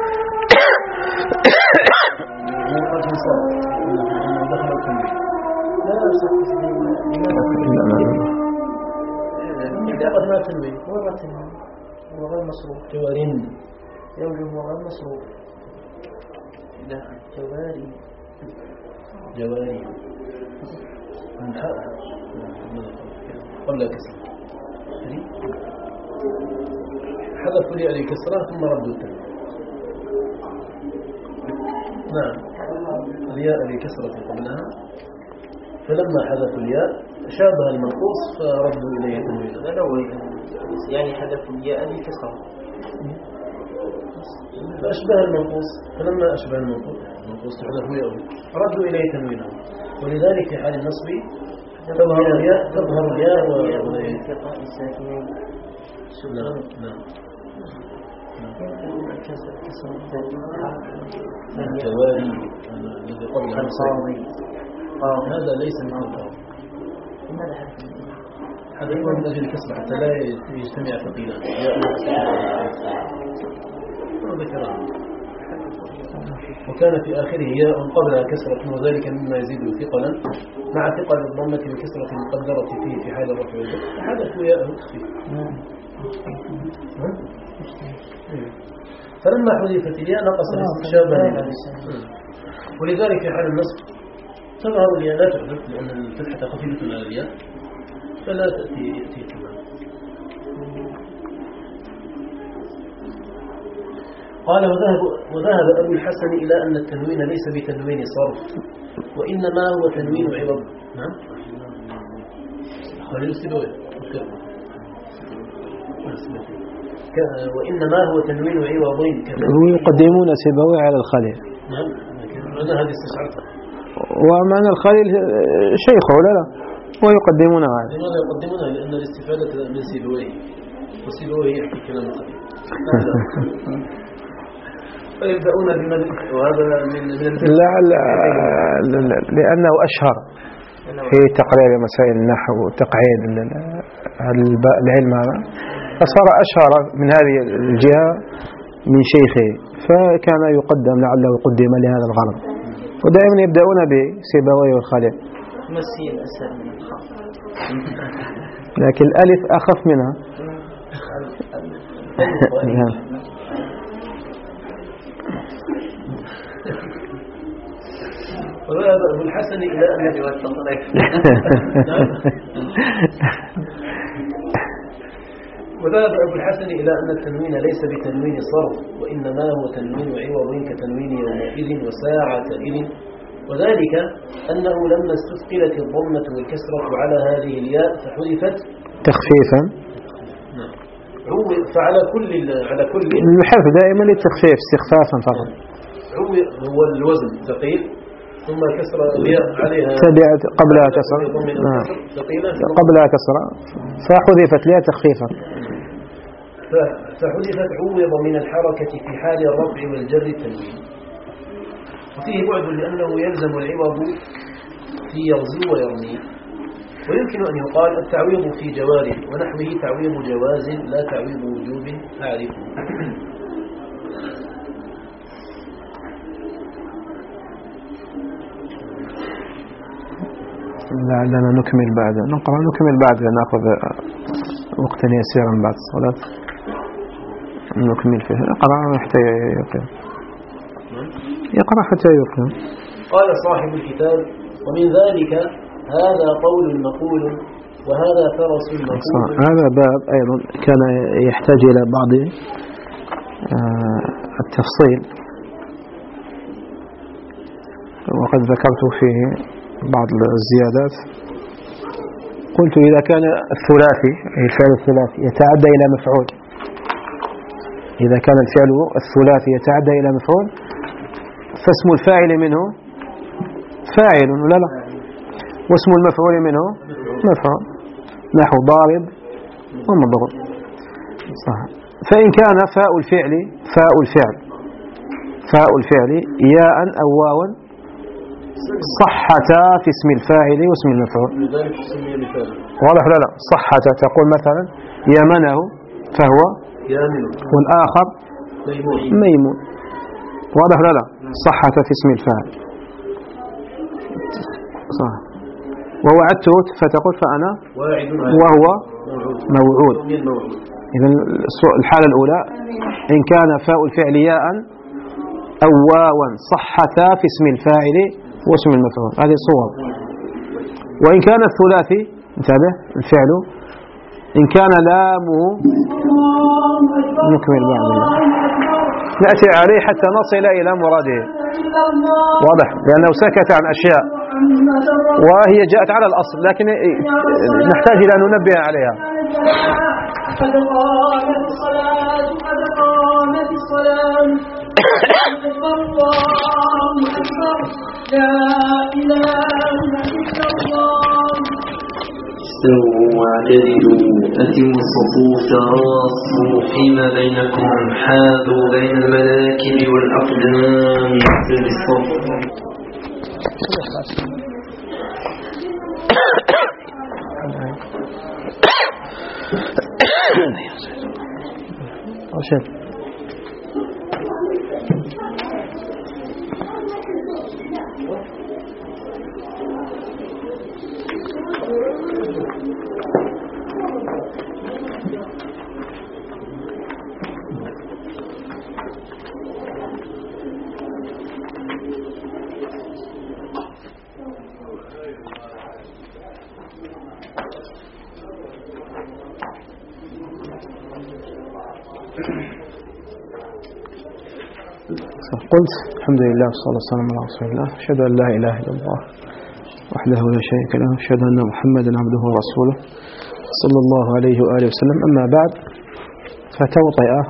قد ما تنوين وما تنوين وغير مصروف جوارين يوجب وغير مصروف. لا جواري جواري قبل الكسر حذفوا لي عليه كسرة ثم ردوا التنوين. نعم الياء بكسرة قبلها، فلما حذفوا الياء شابه المنقوص فردوا إليه تنوينا. هذا هو يعني حذفوا الياء بكسرة فأشبه المنقوص، فلما أشبه المنقوص حذفوا ياء ردوا إليه تنوينا. ولذلك في حال النصب تظهر الياء تظهر الياء والياء الساكنين. نعم نعم الجواري الذي قبل هذا ليس من القاضي، هذا هو من أجل الكسر حتى لا يجتمع ثقيلان. وكان في آخره ياء قبلها كسرة وذلك مما يزيد ثقلا مع ثقل الضمة والكسرة المقدرة فيه في حال الرفع والجر، فحدث ياء تخفيف. فلما حذفت الياء نقص الاستشابه، ولذلك في حال النصب تظهر الياء لا تحذف لأن الفتحة خفيفة على الياء فلا تأتي يأتي كمان. قال وذهب, وذهب أبو الحسن إلى أن التنوين ليس بتنوين صرف وإنما هو تنوين عوض. نعم خليل السبوي وإنما هو تنوين عوض يقدمون سبوي على الخليل. نعم أنا هذه استشعرتها. ومعنى الخليل شيخه لا لا ويقدمونه عليه. لماذا يقدمونه؟ لأن الاستفادة من سبويه وسبويه يحكي كلام الخليل. فيبدأون بمن وهذا من من لا لا لأنه أشهر في تقرير مسائل النحو وتقعيد العلم هذا، فصار أشهر من هذه الجهة من شيخه، فكان يقدم لعله قدم لهذا الغرض. ودائما يبدأون بسيبويه والخالع، مسيل أسهل من الخاء، لكن الألف أخف منها. وذهب أبو الحسن إلى أن وذهب أبو الحسن إلى أن التنوين ليس بتنوين صرف، وإنما هو تنوين عوض كتنوين يومئذ وساعة إذ، وذلك أنه لما استثقلت الضمة والكسرة على هذه الياء فحذفت تخفيفا. فعلى كل على كل الحذف دائما للتخفيف استخفافا فقط. هو الوزن ثقيل، ثم كسر الياء عليها تبعت قبلها كسر، قبلها كسر فحذفت لها تخفيفا، فحذفت عوض من الحركة في حال الرفع والجر التنوين. وفيه بعد لأنه يلزم العوض في يغزو ويرمي. ويمكن أن يقال التعويض في جواره ونحوه تعويض جواز لا تعويض وجوب أعرفه. لعلنا نكمل بعد نقرأ نكمل بعد نأخذ وقتا يسيرا بعد الصلاة نكمل فيه. يقرأ حتى يقيم، يقرأ حتى يقيم. قال صاحب الكتاب: ومن ذلك هذا قول مقول وهذا فرس مقول. هذا باب أيضا كان يحتاج إلى بعض التفصيل، وقد ذكرت فيه بعض الزيادات. قلت إذا كان الثلاثي الفعل الثلاثي يتعدى إلى مفعول، إذا كان الفعل الثلاثي يتعدى إلى مفعول فاسم الفاعل منه فاعل ولا لا، واسم المفعول منه مفعول، نحو ضارب ومضروب. صح. فإن كان فاء الفعل فاء الفعل فاء الفعل ياء أو واوا صحتا في اسم الفاعل واسم المفعول. واضح لا لا؟ صحتا تقول مثلا يمنه فهو يامن، والآخر ميمون. واضح لا لا؟ صحتا في اسم الفاعل. صح. ووعدته فتقول فأنا وهو موعود. إذن الحالة الأولى إن كان فاء الفعل ياء أو واوا صحتا في اسم الفاعل واسم المفعول، هذه الصور. وإن كان الثلاثي انتبه الفعل إن كان لامه نكمل بعض نأتي عليه حتى نصل إلى مراده. واضح؟ لأنه سكت عن أشياء وهي جاءت على الأصل، لكن نحتاج إلى أن ننبه عليها. قد قامت الصلاة قد قامت الصلاة الله أكبر لا إله إلا الله. استووا واعتدلوا أتموا الصفوف تراصوا فيما بينكم حاذوا بين المناكب والأقدام في الصف. عشان قلت الحمد لله والصلاة والسلام على رسول الله، أشهد أن لا إله إلا الله وحده لا شريك له، أشهد أن محمدا عبده ورسوله صلى الله عليه وآله وسلم. أما بعد، فتوطئة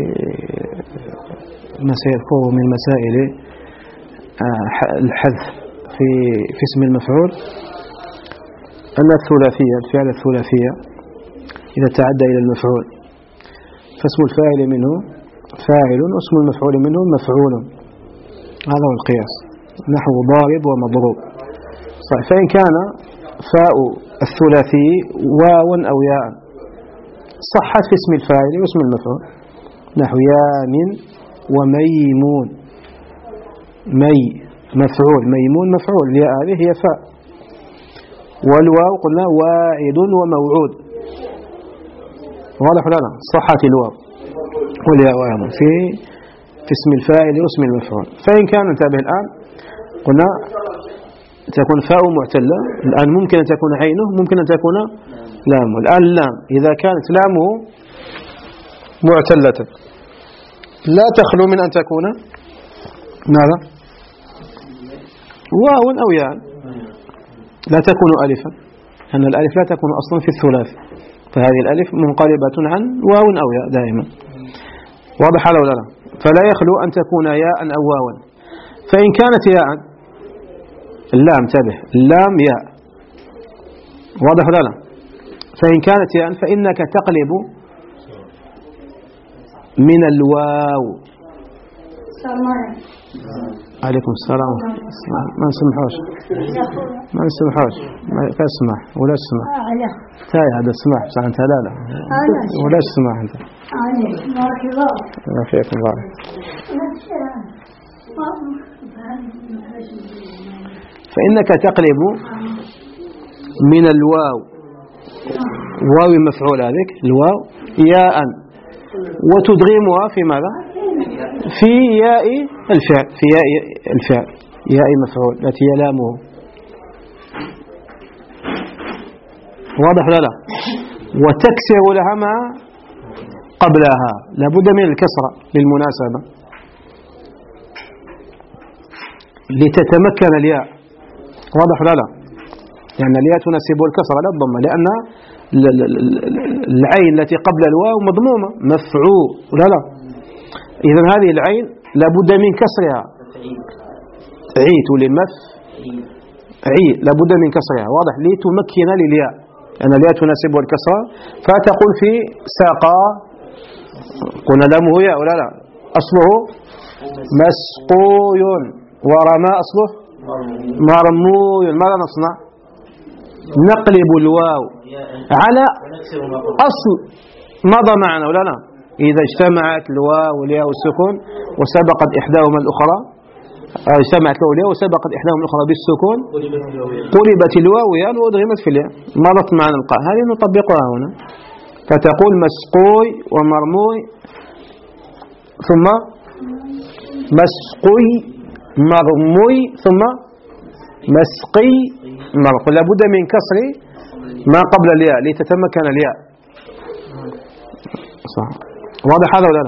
لمسائل قوة من مسائل الحذف في في اسم المفعول، أن الثلاثية الفعل الثلاثية إذا تعدى إلى المفعول فاسم الفاعل منه فاعل واسم المفعول منه مفعول، هذا هو القياس، نحو ضارب ومضروب. فإن كان فاء الثلاثي واوا أو ياء صحت في اسم الفاعل واسم المفعول، نحو يامن وميمون. مي مفعول، ميمون مفعول، الياء هذه هي فاء. والواو قلنا واعد وموعود، واضح لنا صحة الواو والياء أيضا في في اسم الفاعل واسم المفعول. فإن كان انتبه الآن قلنا تكون فاء معتلة، الآن ممكن أن تكون عينه، ممكن أن تكون لامه. الآن اللام إذا كانت لامه معتلة لا تخلو من أن تكون ماذا؟ واو أو ياء، لا تكون ألفا، لأن الألف لا تكون أصلا في الثلاث، فهذه الألف منقلبة عن واو أو ياء دائما. واضح هذا ولا لا؟ فلا يخلو أن تكون ياء أو واوا. فإن كانت ياء، اللام انتبه، اللام ياء، واضح ولا لا؟ فإن كانت ياء فإنك تقلب من الواو. عليكم السلام. ما نسمحوش ما نسمحوش ما تسمح ولا تسمح تاي هذا السماح بس أنت لا لا ولا تسمح أنت. ما فيكم بارك. فإنك تقلب من الواو، واو مفعول هذيك الواو، ياء، وتدغمها في ماذا؟ في ياء الفعل، في ياء الفعل، ياء مفعول التي يلامه. واضح ولا لا؟ وتكسر لها ما قبلها، لابد من الكسرة بالمناسبة لتتمكن الياء. واضح ولا لا؟ لأن يعني الياء تناسب الكسرة لا الضمة، لأن العين التي قبل الواو مضمومة مفعول ولا لا؟ إذا هذه العين لابد من كسرها، عيت لمف عي لابد من كسرها، واضح، لتمكن للياء، لأن الياء تناسب الكسرة. فتقول في ساقا، قلنا لامه ياء ولا لا؟ أصله مسقوي، ورمى أصله مرموي. ماذا نصنع؟ نقلب الواو على أصل مضى معنا ولا لا؟ إذا اجتمعت الواو والياء والسكون وسبقت إحداهما الأخرى، أو اجتمعت الواو والياء وسبقت إحداهما الأخرى بالسكون قلبت الواو والياء وأدغمت في الياء، مضت معنا القاء. هذه نطبقها هنا، فتقول مسقوي ومرموي، ثم مسقوي مرموي، ثم مسقي مرق. لابد من كسر ما قبل الياء لتتمكن الياء. صح. واضح هذا ولا لا؟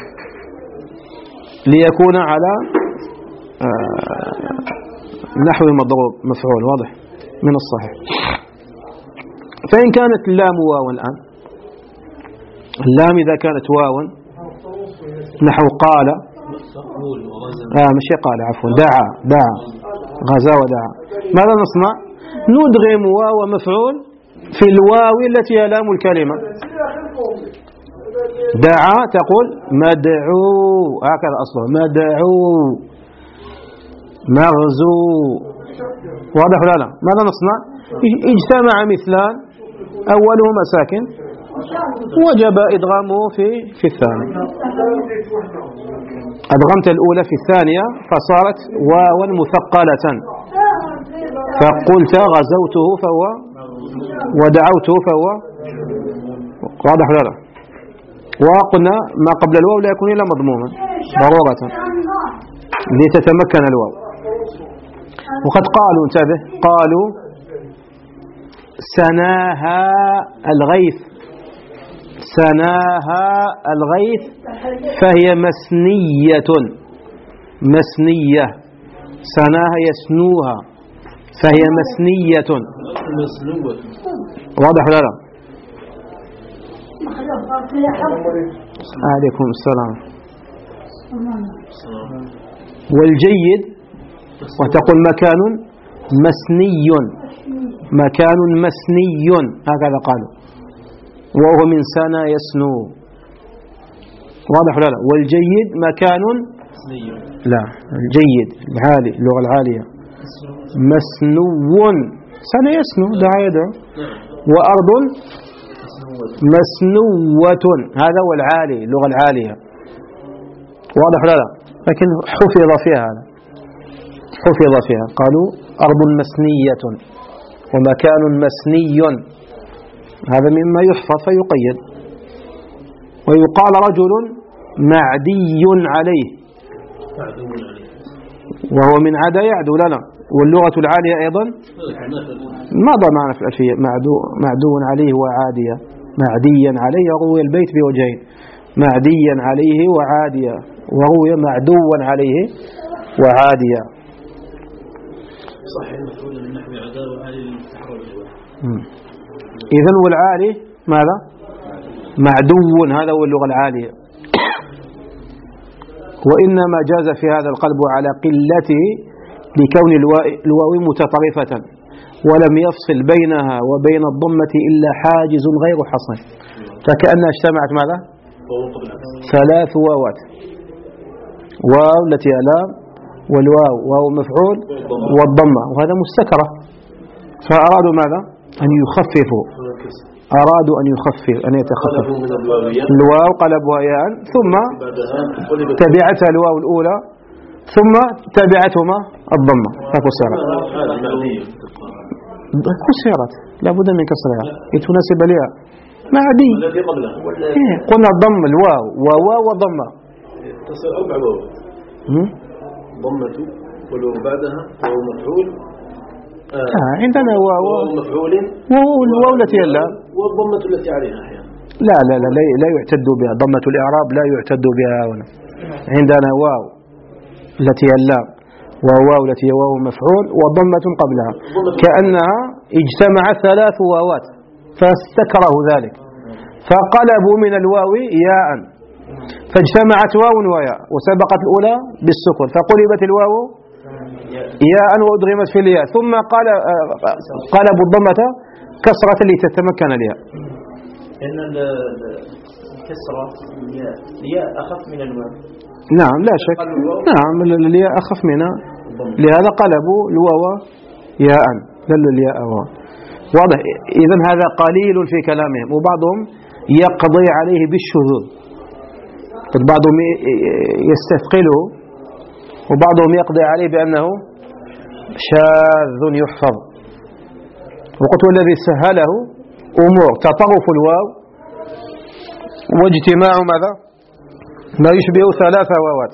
ليكون على آه نحو المضروب مفعول، واضح من الصحيح. فإن كانت اللام واوا الآن، اللام إذا كانت واوا نحو قال، آه مش قال عفوا، دعا دعا غزا ودعا، ماذا نصنع؟ ندغم واو مفعول في الواو التي هي لام الكلمة. دعا تقول مدعو، هكذا أصله مدعو مغزو. واضح ولا لا؟ ماذا نصنع؟ اجتمع مثلان أولهما ساكن وجب إدغامه في في الثاني. أدغمت الأولى في الثانية فصارت واوا مثقلة، فقلت غزوته فهو ودعوته فهو. واضح ولا لا؟ وقلنا ما قبل الواو لا يكون إلا مضموما ضرورة لتتمكن الواو. وقد قالوا، انتبه، قالوا سناها الغيث، سناها الغيث فهي مسنية، مسنية، سناها يسنوها فهي مسنية. واضح ولا لا؟ عليكم السلام. والجيد وتقول مكان مسني، مكان مسني، هكذا قالوا، وهو من سنة يسنو. واضح ولا لا؟ والجيد مكان، لا الجيد العالي، اللغة العالية، مسنو، سنة يسنو دعا يدعو، وأرض مسنوة، هذا هو العالي، اللغة العالية. واضح لا لا؟ لكن حفظ فيها هذا، حفظ فيها. قالوا أرض مسنية ومكان مسني، هذا مما يحفظ فيقيد. ويقال رجل معدي عليه، وهو من عدا يعدو لنا. واللغة العالية أيضا ماذا معنى في الألفية؟ معدو, معدو عليه وعادية، معديا عليه وروي البيت بوجهين، معديا عليه وعادية، وروي معدوا عليه وعادية. صحيح مفعول من نحو عداء وعالي للتحرر. إذن والعالي ماذا؟ معدو، هذا هو اللغة العالية. وإنما جاز في هذا القلب على قلته لكون الواو متطرفة ولم يفصل بينها وبين الضمة إلا حاجز غير حصن، فكأنها اجتمعت ماذا؟ ثلاث واوات، واو التي ألام، والواو واو مفعول، والضمة، وهذا مستكرة. فأرادوا ماذا؟ أن يخففوا، أرادوا أن يخفف أن يتخفف الواو، قلبها ياء، ثم تبعتها الواو الأولى، ثم تبعتهما الضمة فكسرت. كسرت لا بد من كسرها لتناسب الياء. معدي إيه؟ قلنا الضم الواو وواو وضمة، تصير أربع واو، ضمة والواو بعدها واو مفعول. آه. آه عندنا واو مفعول والواو التي لا والضمة التي عليها أحيانا. لا لا لا لا يعتد بها ضمة الإعراب، لا يعتد بها هنا. عندنا واو التي اللام، وواو التي واو مفعول، وضمة قبلها، كأنها اجتمعت ثلاث واوات فاستكره ذلك، فقلبوا من الواو ياء، فاجتمعت واو وياء، وسبقت الأولى بالسكون، فقلبت الواو ياء وأدغمت في الياء، ثم قلبوا الضمة كسرة لتتمكن الياء. إن الكسرة الياء أخف من الواو. نعم لا شك، نعم الياء أخف منها، لهذا قلبوا الواو ياء دلوا الياء واو. واضح؟ إذن هذا قليل في كلامهم، وبعضهم يقضي عليه بالشذوذ، بعضهم يستثقله، وبعضهم يقضي عليه بأنه شاذ يحفظ. وقلت الذي سهله أمور تطرف الواو واجتماع ماذا؟ ما يشبه ثلاث واوات.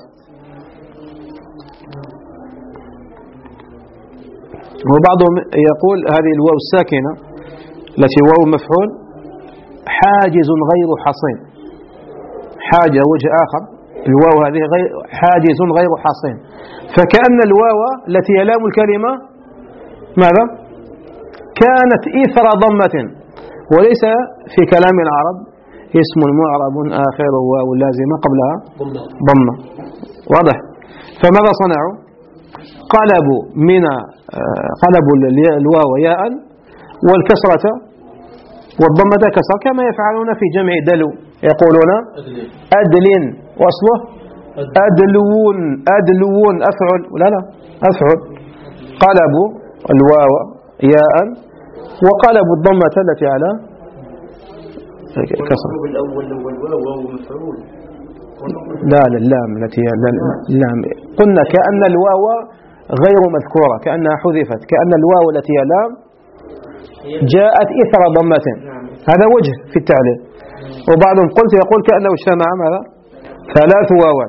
وبعضهم يقول هذه الواو الساكنة التي واو مفعول حاجز غير حصين، حاجة وجه آخر، الواو هذه غير حاجز غير حصين، فكأن الواو التي يلام الكلمة ماذا؟ كانت إثر ضمة، وليس في كلام العرب اسم معرب آخره واو لازمة قبلها ضمة. واضح؟ فماذا صنعوا؟ قلبوا من قلبوا الواو ياء والكسرة والضمة كسر، كما يفعلون في جمع دلو، يقولون أدل وأصله أدلون، أدلون أفعل ولا لا أفعل. قلبوا الواو ياء وقلبوا الضمة التي على كسر. لا لا اللام التي اللام قلنا كأن الواو غير مذكورة، كأنها حذفت، كأن الواو التي هي لام جاءت إثر ضمة، هذا وجه في التعليل. وبعضهم قلت يقول كأنه اجتمع ماذا؟ ثلاث واوات.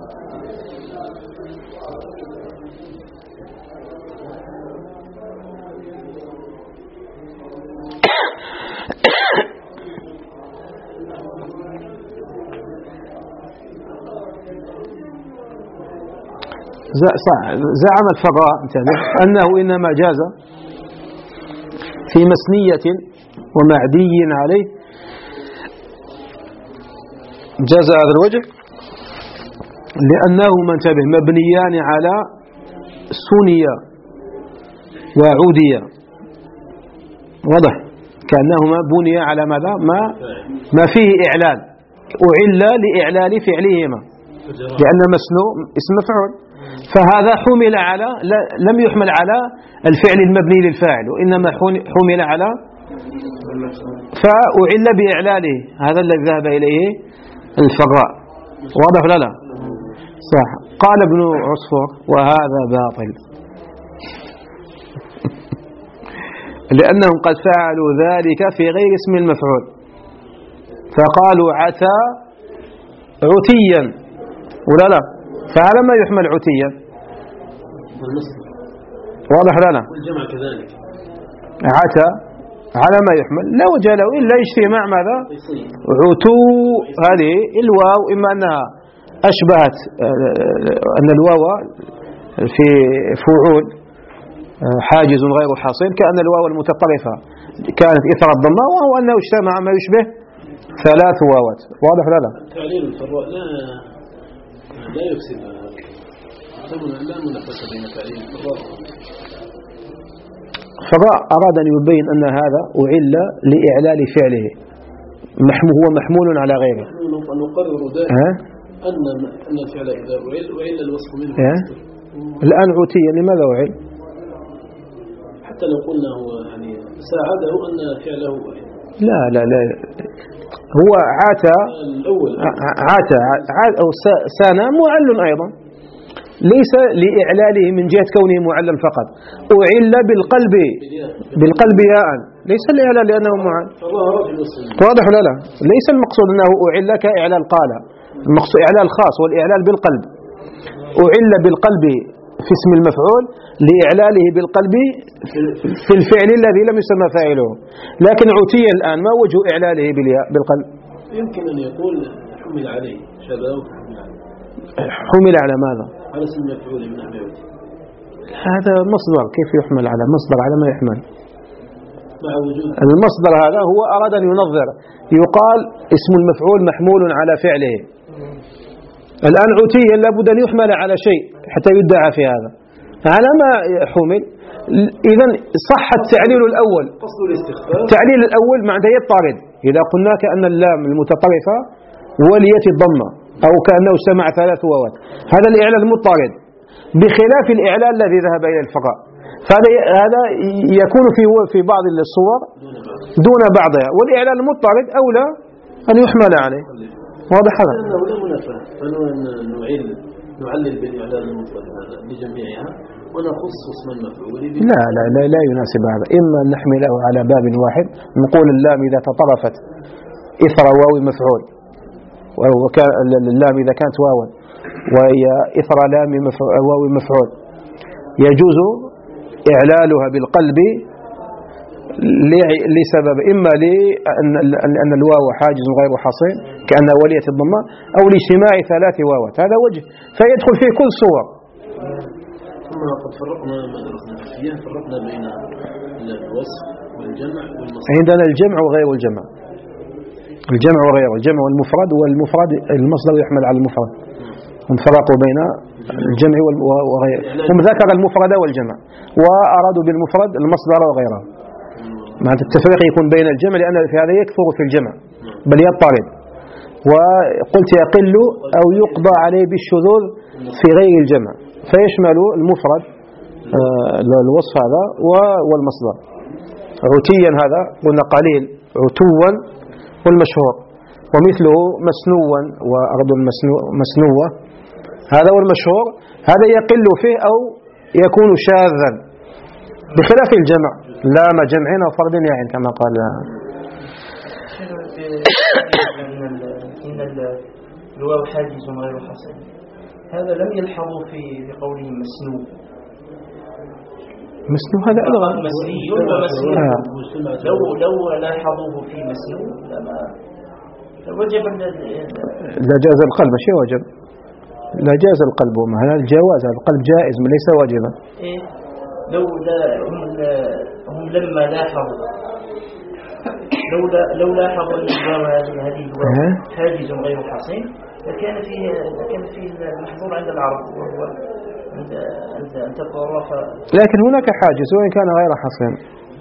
زعم الفقهاء أنه إنما جاز في مسنية ومعدي عليه، جاز هذا الوجه لأنهما انتبه مبنيان على سنية وعودية. واضح؟ كأنهما بنيا على ماذا؟ ما ما فيه إعلال، أعل لإعلال فعلهما، لأن مسنو اسم مفعول، فهذا حمل على لم يحمل على الفعل المبني للفاعل، وإنما حمل على فأعل بإعلاله، هذا الذي ذهب إليه الفقهاء. واضح لا لا؟ صح. قال ابن عصفور وهذا باطل لأنهم قد فعلوا ذلك في غير اسم المفعول، فقالوا عتى عتيا ولا لا، فعلى ما يحمل عتيا، واضح لنا. والجمع كذلك عتى على ما يحمل لا وجه له إلا يشتري مع ماذا؟ عتو. هذه الواو إما أنها أشبهت أن الواو في فعول حاجز غير حاصل كأن الواو المتطرفة كانت إثر الضمة، وهو أنه اجتمع ما يشبه ثلاث واوات. واضح لا لا؟ تعليل الفراء لا لا يفسد، لا منافسة بين تعليل الفراء. فراء أراد أن يبين أن هذا أعل لإعلال فعله، هو محمول على غيره. نقرر دائما أن أن الفعل إذا أعل أعل الوصف منه. الآن عتيا لماذا أعل؟ حتى لو قلنا هو يعني ساعده أن فعله أعل. لا لا لا، هو عاتى عاتى أو سانا معل أيضا، ليس لإعلاله من جهة كونه معلا فقط، أعل بالقلب بالقلب ياء، ليس الإعلال لأنه معل. واضح ولا لا؟ ليس المقصود أنه أعل كإعلال قال، المقصود إعلال خاص والإعلال بالقلب. أعل بالقلب في اسم المفعول لإعلاله بالقلب في الفعل الذي لم يسمى فاعله، لكن عتيا الآن ما وجه إعلاله بالياء بالقلب؟ يمكن أن يقول حمل عليه شباب، حمل على ماذا؟ على اسم المفعول من نحو عتي. هذا مصدر، كيف يحمل على مصدر على ما يحمل؟ مع وجود المصدر هذا هو أراد أن ينظر، يقال اسم المفعول محمول على فعله. الآن عتيا لابد أن يحمل على شيء حتى يدعى في هذا، على ما حمل. إذا صح التعليل الأول، التعليل الأول معناه يضطرد إذا قلنا كأن اللام المتطرفة وليت الضمة أو كأنه سمع ثلاث واوات، هذا الإعلال المضطرد بخلاف الإعلال الذي ذهب إلى الفقاء، فهذا هذا يكون في في بعض الصور دون بعضها، والإعلال المضطرد أولى أن يحمل عليه. واضح هذا؟ لأنه لا منافاة، فنعلل نعلل بالإعلال المضطرد هذا بجميعها ونخص اسم المفعول. لا لا لا لا يناسب هذا، إما أن نحمله على باب واحد، نقول اللام إذا تطرفت إثر واو مفعول، وكان اللام إذا كانت واوا وهي إثر لام واو مفعول يجوز إعلالها بالقلب لسبب، إما لأن الواو حاجز غير حصين كأنها ولية الضمة، أو لاجتماع ثلاث واوات، هذا وجه فيدخل فيه كل صور. ثم قد فرقنا ما درسنا فيه، فرقنا بين الوصف والجمع والمصدر. عندنا الجمع وغير الجمع، الجمع وغيره، الجمع والمفرد، والمفرد المصدر يحمل على المفرد، هم فرقوا بين الجمع وغيره، هم ذكر المفرد والجمع وأرادوا بالمفرد المصدر وغيره. مع التفريق يكون بين الجمع لأن في هذا يكثر في الجمع بل يضطرد، وقلت يقل أو يقضى عليه بالشذوذ في غير الجمع، فيشمل المفرد الوصف هذا والمصدر. عتيا هذا قلنا قليل، عتوا والمشهور، ومثله مسنوا وأرض مسنوة، هذا والمشهور، هذا يقل فيه أو يكون شاذا بخلاف الجمع، لام جمع وفرد يعني كما قال. إن الواو حاجز غير حصل، هذا لم يلحظوا في قوله مسنو. مسنو هذا ألغى مسني ومسنو، لو لو لاحظوه في مسنو لما وجب لا جاز القلب، شيء وجب لا جاز القلب، وما هذا الجواز، هذا القلب جائز ليس واجبا. إيه لو لا هم, هم لما لاحظوا لو لا لو لاحظوا ان الواو هذه الواو حاجز غير حصين فكان فيه كان فيه المحظور عند العرب، وهو عند عند ان تتصرف. لكن هناك حاجز وان كان غير حصين،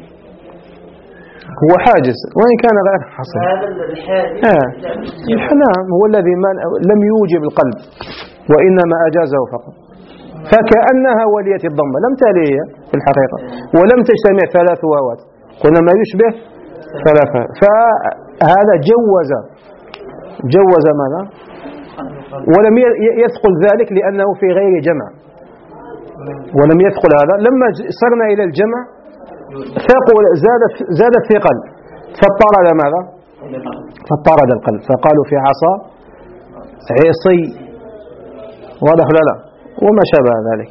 هو حاجز وإن كان غير حصل. هذا الحادث آه. الحنام هو الذي لم يوجب القلب وإنما أجازه فقط، فكأنها ولية الضمة لم تلي في الحقيقة ولم تجتمع ثلاث واوات، قلنا ما يشبه ثلاثة، فهذا جوز جوز ماذا ولم يثقل ذلك لأنه في غير جمع، ولم يثقل هذا. لما صرنا إلى الجمع ثقل زاد زاد الثقل فاضطرد ماذا؟ فاضطرد القلب، فقالوا في عصا عصي، واضح لا لا وما شابه ذلك.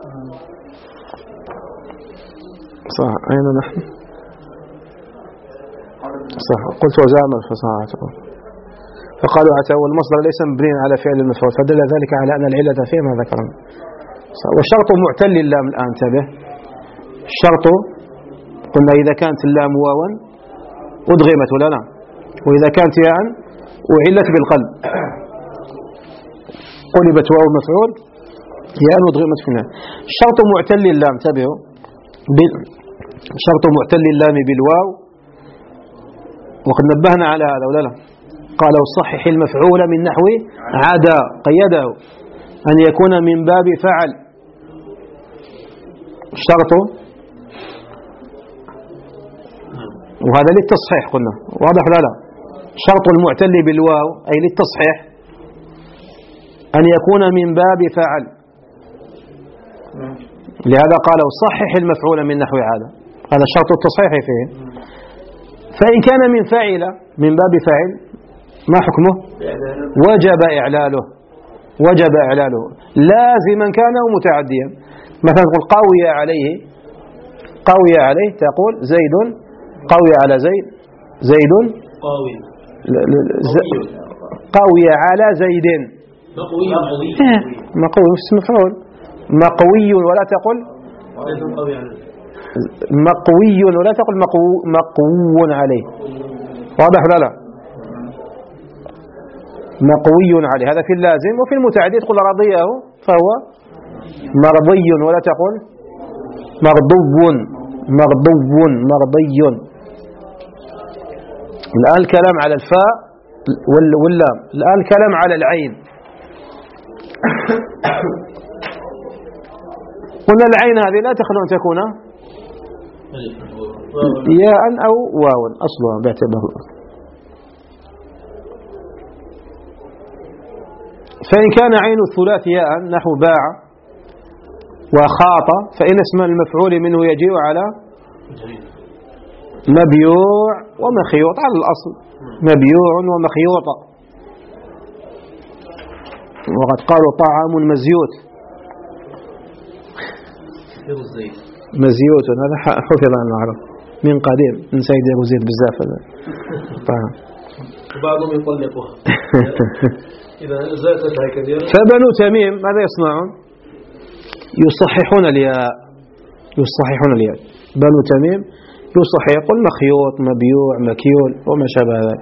صح. أين نحن؟ صح. قلت وزعم الفصاحة، فقالوا عتى والمصدر ليس مبنيا على فعل المفعول، فدل ذلك على أن العلة فيما ذكرنا. والشرط معتل اللام الآن، انتبه. الشرط قلنا إذا كانت اللام واوا أدغمت ولا لا، وإذا كانت ياء أعلت بالقلب، قلبت واو المفعول ياء أدغمت في النهاية. الشرط معتل اللام، انتبهوا، شرط معتل اللام بالواو، وقد نبهنا على هذا ولا لا؟ قال وصحح المفعول من نحو عدا، قيده أن يكون من باب فعل. الشرط وهذا للتصحيح قلنا، واضح لا لا؟ شرط المعتل بالواو أي للتصحيح أن يكون من باب فعل، لهذا قال وصحح المفعول من نحو عدا، هذا شرط التصحيح فيه. فإن كان من فاعل من باب فاعل ما حكمه؟ وجب إعلاله، وجب إعلاله لازما كان أو متعديا. مثلا تقول قوي عليه، قوي عليه تقول زيد قوي على زيد، زيد قوي قوي على زيد، مقوي مقوي اسم مفعول، مقوي ولا تقل مقوي ولا تقل مقو مقو عليه، واضح ولا لا؟ مقوي عليه هذا في اللازم، وفي المتعدي تقول رضيه فهو مرضي ولا تقل مغضو مغضو مرضي. الآن الكلام على الفاء واللام، الآن الكلام على العين. قلنا العين هذه لا تخلو أن تكون ياء أو واوا أصلها باعتبار. فإن كان عين الثلاث ياء نحو باع وخاط، فإن اسم المفعول منه يجيء على مبيوع ومخيوط على الأصل، مبيوع ومخيوط. وقد قالوا طعام مزيوت، مزيوت هذا حفظ عن العرب من قديم، من سيد أبو زيد بزاف هذا طعام. وبعضهم يطلقها إذا زادتها كثيرا. فبنو تميم ماذا يصنعون؟ يصححون الياء، يصححون الياء. بنو تميم يصحح، يقول مخيوط مبيوع مكيول وما شابه ذلك،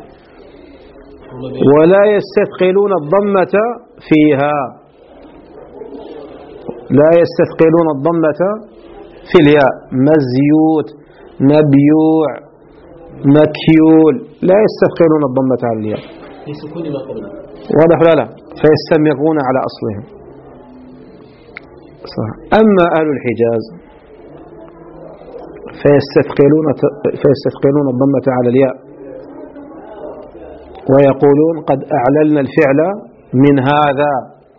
ولا يستثقلون الضمة فيها، لا يستثقلون الضمة في الياء. مزيوت مبيوع مكيول لا يستثقلون الضمة على الياء، لسكون ما قبله، واضح لا لا؟ فيستمرون على أصلهم. صح. أما أهل الحجاز فيستثقلون فيستثقلون الضمة على الياء، ويقولون قد أعللنا الفعل من هذا،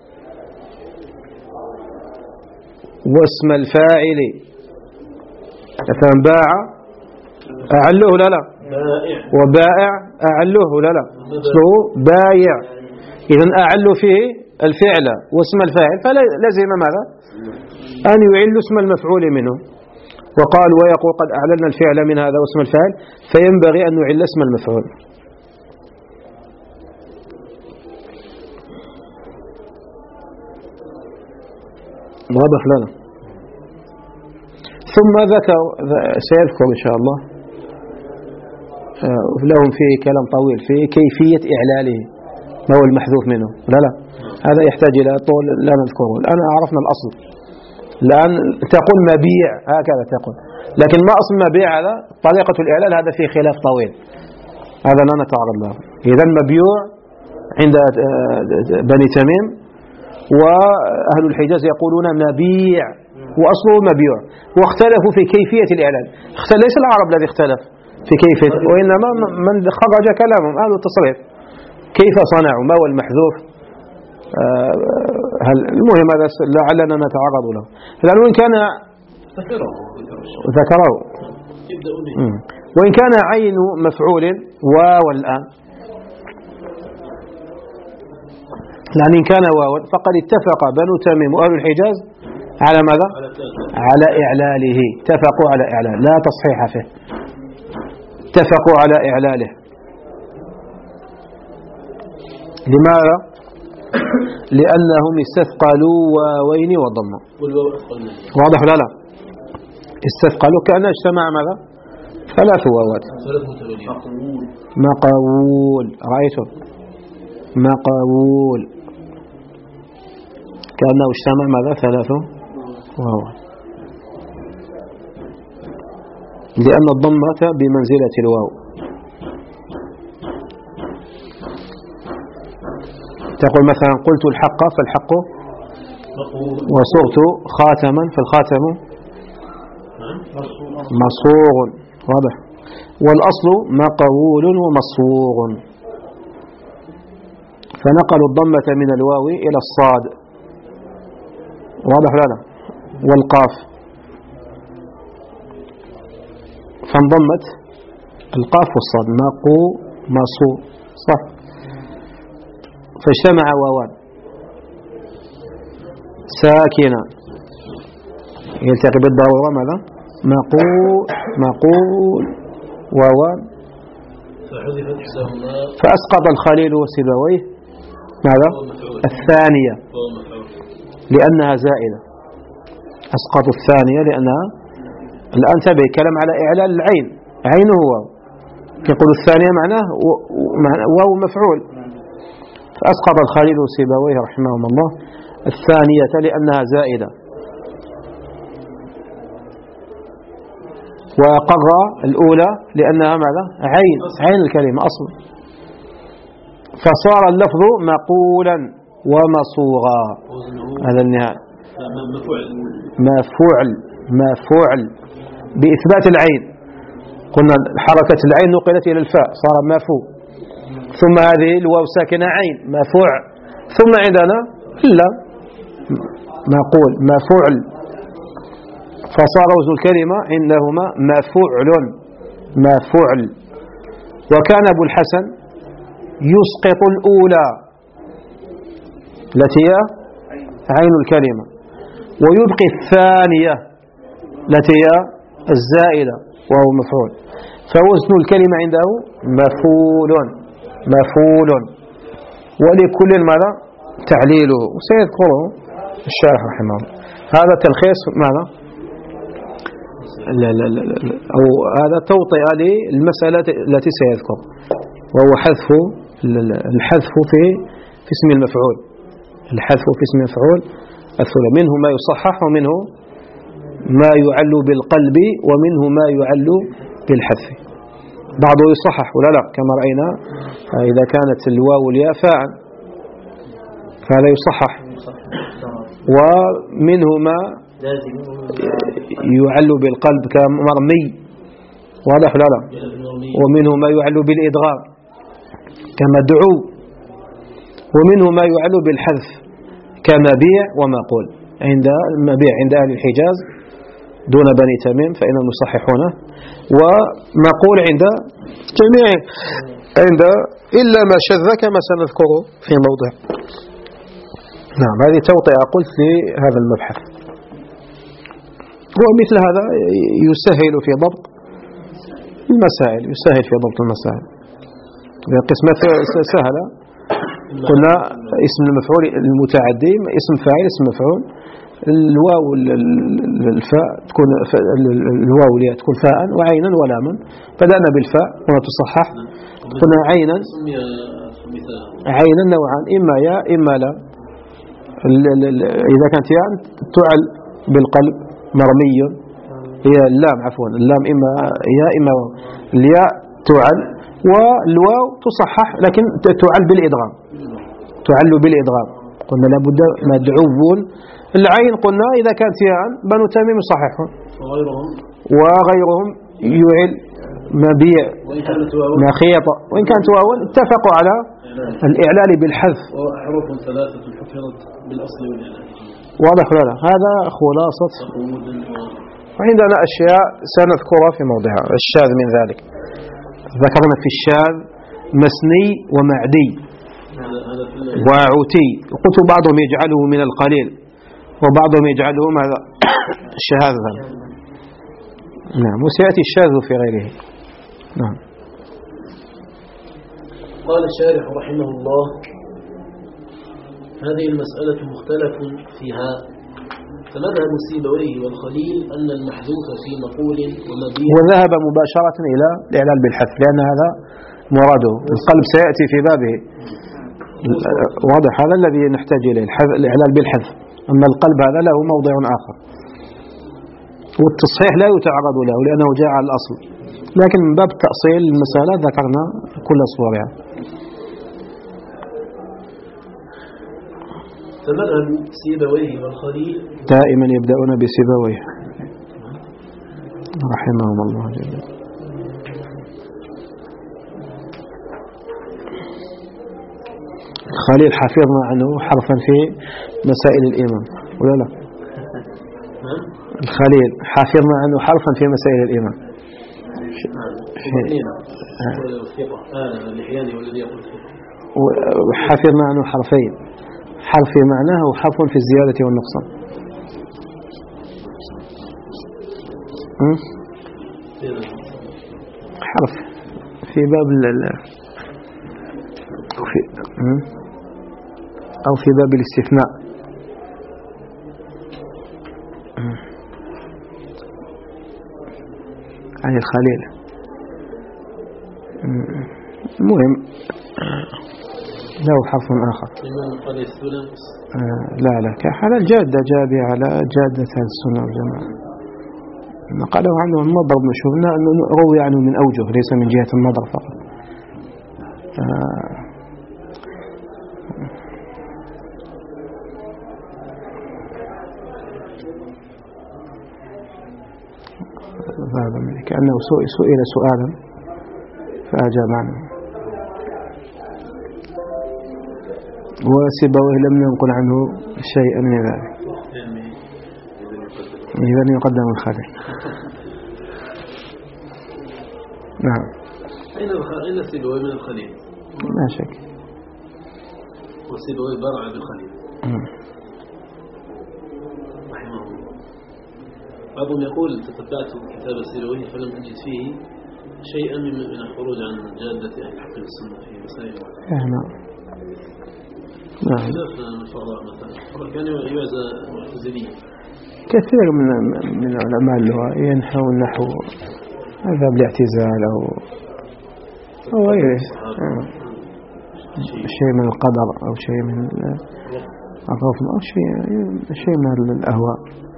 واسم الفاعل مثلا باع أعلوه لا لا، وبائع أعلوه لا لا، اسمه بايع. إذن أعلوا فيه الفعل واسم الفاعل، فلازم ماذا؟ أن يعل اسم المفعول منه. وقال ويقول قد أعللنا الفعل من هذا واسم الفاعل، فينبغي أن نعل اسم المفعول. واضح لنا. ثم ذكر سيذكر إن شاء الله لهم فيه كلام طويل في كيفية إعلاله، ما هو المحذوف منه. لا لا هذا يحتاج إلى طول لا نذكره الآن، عرفنا الأصل. الآن تقول مبيع هكذا تقول، لكن ما أصل مبيع هذا؟ طريقة الإعلال هذا فيه خلاف طويل، هذا لا نتعرض له. إذن مبيوع عند بني تميم، وأهل الحجاز يقولون مبيع وأصله مبيوع، واختلفوا في كيفية الإعلان. ليس العرب الذي اختلف في كيفية، وإنما من خرج كلامهم أهل التصريف كيف صنعوا، ما هو المحذوف آه هل المهم هذا لعلنا نتعرض له. الآن وإن كان ذكره وإن كان عين مفعول واو الآن، لأن إن كان واو فقد اتفق بنو تميم وأهل الحجاز على ماذا؟ على إعلاله، اتفقوا على إعلاله لا تصحيح فيه، اتفقوا على إعلاله. لماذا؟ لأنهم استثقلوا واوين وضموا. واضح ولا لا؟ استثقلوا كأن اجتمع ماذا؟ ثلاث واوات. مقاول، رأيتم؟ مقاول كأنه اجتمع ماذا؟ ثلاث واوات، لأن الضمة بمنزلة الواو. تقول مثلا قلت الحق فالحق وصرت خاتما فالخاتم مصوغ. واضح؟ والأصل مقول ومصوغ، فنقلوا الضمة من الواو إلى الصاد. واضح لا لا؟ والقاف فانضمت القاف والصاد، مقو مصو، صح؟ فاجتمع واوان ساكنة يلتقي بالضرورة ماذا؟ مقول مقول واوان، فأسقط الخليل وسيبويه ماذا؟ الثانية لأنها زائدة، أسقط الثانية لأنها الآن تبعي كلام على إعلال العين، عينه واو، يقول الثانية معناه واو مفعول، فأسقط الخليل وسيبويه رحمهم الله الثانية لأنها زائدة، وقر الأولى لأنها ماذا؟ عين، عين الكلمة أصل، فصار اللفظ مقولا ومصوغا. هذا النهاية مفعل مفعل بإثبات العين، قلنا حركة العين نقلت إلى الفاء صار مفو، ثم هذه الواو ساكنة عين مفوع، ثم عندنا إلا مقول مفعل، فصار وزن الكلمة عندهما مفعل مفعل. وكان أبو الحسن يسقط الأولى التي هي عين الكلمة ويبقي الثانية التي هي الزائدة وهو مفعول، فوزن الكلمة عنده مفعول مفعول، ولكل ماذا؟ تعليله، وسيذكره الشارح رحمه الله. هذا تلخيص ماذا؟ لا لا لا لا أو هذا توطئة للمسألة التي سيذكر، وهو حذف الحذف في في اسم المفعول، الحذف في اسم المفعول الثلاثي، منه ما يصحح ومنه ما يعل بالقلب ومنه ما يعل بالحذف. بعضه يصحح ولا لا كما رأينا إذا كانت الواو الياء فاء فهذا يصحح، ومنه ما يعل بالقلب كمرمي، واضح لا لا؟ ومنه ما يعل بالإدغام كمدعو، ومنه ما يعل بالحذف كمبيع ومقول. عند المبيع عند أهل الحجاز دون بني تميم فإنهم يصححونه، ومقول عند جميع عند إلا ما شذ كما سنذكره في موضع. نعم، هذه توطئة قلت لهذا المبحث، ومثل هذا يسهل في ضبط المسائل، يسهل في ضبط المسائل. قسمة سهلة قلنا اسم المفعول المتعدي اسم فاعل اسم مفعول، الواو الفاء تكون الواو الياء تكون فاء وعينا ولاما، بدأنا بالفاء وما تصحح، قلنا عينا عينا نوعان، إما ياء إما لا. إذا كانت ياء تعل بالقلب مرمي، هي اللام عفوا اللام إما ياء إما واو، الياء تعل والواو تصحح لكن تعل بالإدغام، تعل بالإدغام، قلنا لابد مدعو. العين قلنا إذا كانت ياء بنو تميم يصححون، وغيرهم يعل مبيع مخيط وإن كانت واو اتفقوا على الإعلال بالحذف. وحروف ثلاثة حفظت بالأصل والإعلال. واضح ولا؟ هذا خلاصة. وعندنا أشياء سنذكرها في موضعها. الشاذ من ذلك ذكرنا في الشاذ مسني ومعدي وعتي، قلت بعضهم يجعله من القليل وبعضهم يجعله ماذا شاذا. نعم، وسيأتي الشاذ في غيره. نعم. قال الشارح رحمه الله: هذه المسألة مختلف فيها، فمذهب سيبويه والخليل أن المحذوف في مقول ومبيع. وذهب مباشرة إلى الإعلال بالحذف لأن هذا مراده. القلب سيأتي في بابه. واضح، هذا الذي نحتاج إليه الإعلال بالحذف. أما القلب هذا له موضع آخر، والتصحيح لا يتعرض له لأنه جاء على الأصل، لكن من باب تأصيل المسألة ذكرنا كل صورها. فمذهب سيبويه والخليل دائما يبدأون بسيبويه رحمهم الله جميعا. الخليل حفظنا عنه حرفا في مسائل الإيمان ولا لا؟ الخليل حفظنا عنه حرفا في مسائل الإيمان. وحفظنا عنه حرفين، حرف في معناه وحرف في الزيادة والنقصان. حرف في باب أو في أو في باب الاستثناء. عن الخليل. المهم له حرف آخر. آه لا لا كحال الجادة جابي على جادة السنة والجماعة. قالوا عنه المضرب مشهور أنه روي عنه من أوجه ليس من جهة المضرب فقط. آه هذا كأنه سئل سؤالا فأجاب عنه. وسيبويه لم ينقل عنه شيئا من ذلك. إذن يقدم الخليل. نعم. أين سيبويه من الخليل؟ لا شك. وسيبويه برع بالخليل. رحمه الله. بعضهم يقول تتبعت كتاب سيبويه فلم أجد فيه شيئا من الخروج عن جادة أهل الحق والسنة في مسائل. نعم. نعم. كان يعزى معتزلي. كثير من من العلماء اللغة ينحو النحو هذا بالاعتزال أو أو غيره، شيء من القدر أو شيء من الرفض أو شيء شيء من الأهواء.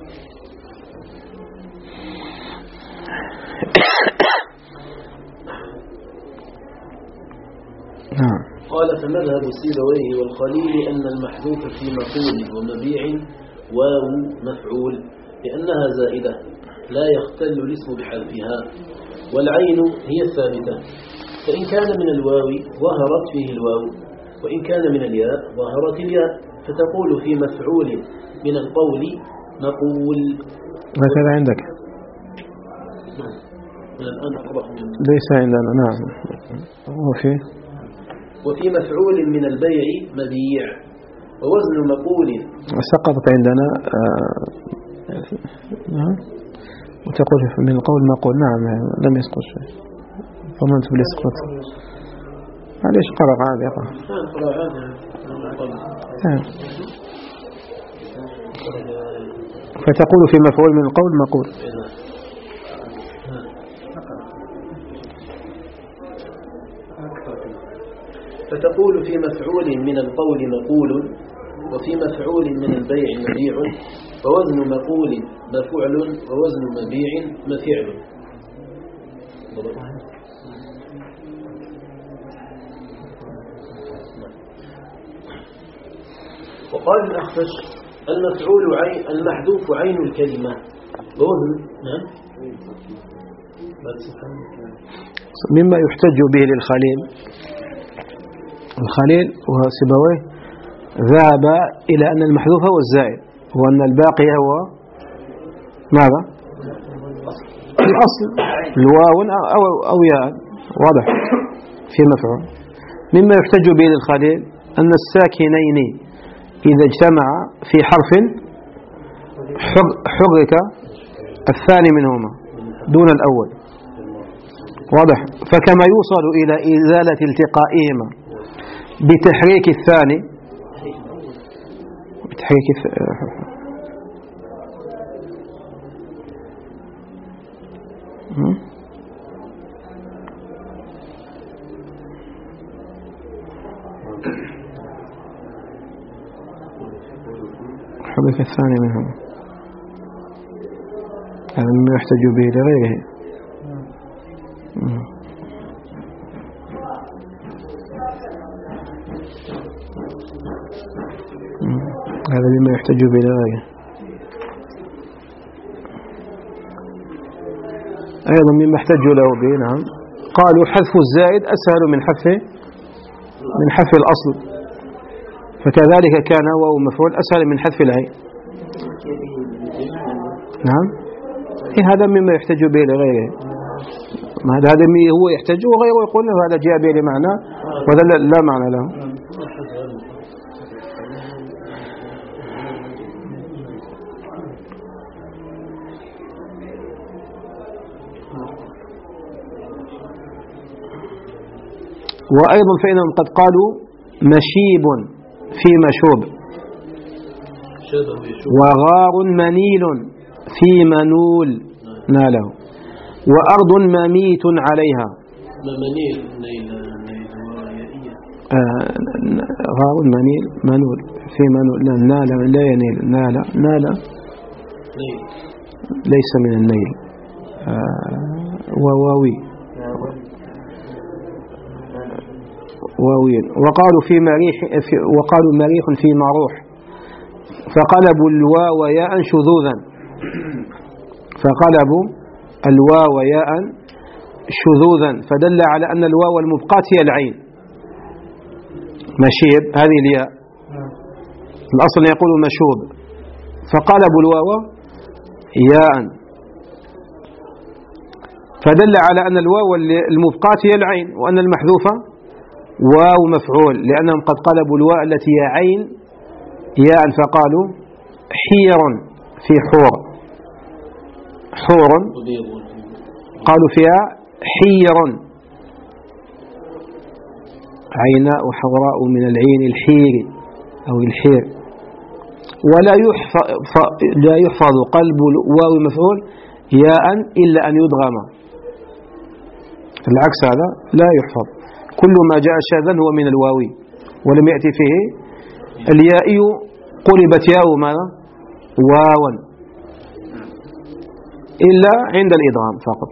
نعم. قال فمذهب سيبويه والخليل أن المحذوف في مقول ومبيع واو مفعول لأنها زائدة لا يختل الاسم بحذفها، والعين هي الثابتة، فإن كان من الواو ظهرت فيه الواو، وإن كان من الياء ظهرت الياء، فتقول في مفعول من القول مقول. هكذا عندك؟ من الآن أقرأ من ليس عندنا. نعم. وفي وفي مفعول من البيع مبيع، ووزن مقول سقطت عندنا. نعم. وتقول من القول مقول. نعم لم يسقط شيء. ضمنت بالاسقاط. معليش قرأ عادي اقرأ. فتقول في مفعول من القول مقول. فتقول في مفعول من القول مقول، وفي مفعول من البيع مبيع، ووزن مقول مفعل، ووزن مبيع مفعل. وقال الأخفش المفعول عين المحذوف عين الكلمة، نعم. مما يحتج به للخليل، الخليل وسيبويه ذهب إلى أن المحذوف هو الزائد وأن الباقي هو ماذا؟ الأصل الواو أو, أو ياء، واضح في مفعول. مما يحتج به للخليل أن الساكنين إذا اجتمعا في حرف حرك الثاني منهما دون الأول، واضح. فكما يوصل إلى إزالة التقائهما بتحريك الثاني بتحريك حرك الثاني منهما، هذا مما يحتج به لغيره. هذا مما يحتج به لغيره. أيضا مما احتجوا له به، نعم، قالوا حذف الزائد أسهل من حذف من حذف الأصل، فكذلك كان واو مفعول أسهل من حذف العين. نعم، هذا مما يحتج به لغيره. هذا هو يحتج وغيره يقول له هذا جاء به لمعنى وهذا لا معنى له. وأيضا فإنهم قد قالوا مشيب في مشوب، وغار منيل في منول ناله، وأرض مميت عليها. منيل نيل آه غار منيل منول في منول، نال لا ينيل، نال نال ليس من النيل، آه وواوي واوين. وقالوا في مريح في وقالوا مريح في مروح، فقلبوا الواو ياء شذوذا، فقلبوا الواو ياء شذوذا، فدل على أن الواو المبقاة هي العين. مشيب هذه الياء، الأصل يقول مشوب، فقلبوا الواو ياء، فدل على أن الواو المبقاة هي العين، وأن المحذوفة واو مفعول، لأنهم قد قلبوا الواء التي هي عين ياء، فقالوا حير في حور، حور قالوا فيها حير، عيناء حوراء من العين الحير أو الحير. ولا يحفظ, لا يحفظ قلب الواو مفعول ياء إلا أن يدغم، العكس هذا لا يحفظ. كل ما جاء شاذا هو من الواوي ولم يأتي فيه اليائي، قلبت ياء ماذا واوا إلا عند الإدغام فقط.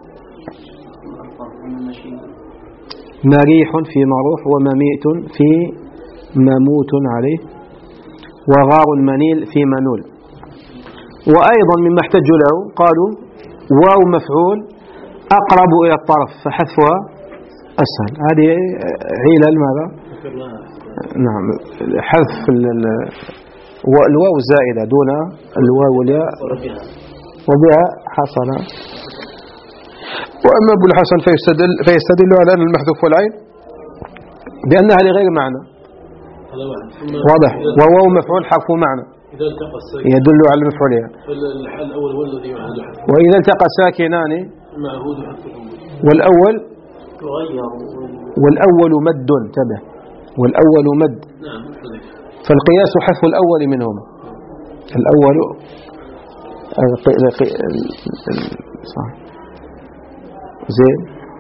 مريح في مروح، ومميت في مموت عليه، وغار منيل في منول. وأيضا مما احتجوا له قالوا واو مفعول أقرب إلى الطرف فحذفها أسهل. هذه علل ماذا؟ نعم، حذف الواو الزائدة دون الواو الياء وبها حصل. وأما أبو الحسن فيستدل, فيستدل على أن المحذوف والعين بأنها لغير معنى، واضح، وواو مفعول حرف معنى يدل على المفعولية. وإذا التقى ساكنان والأول والأول مد، انتبه، والأول مد، فالقياس حذف الأول منهما، الأول صح زين.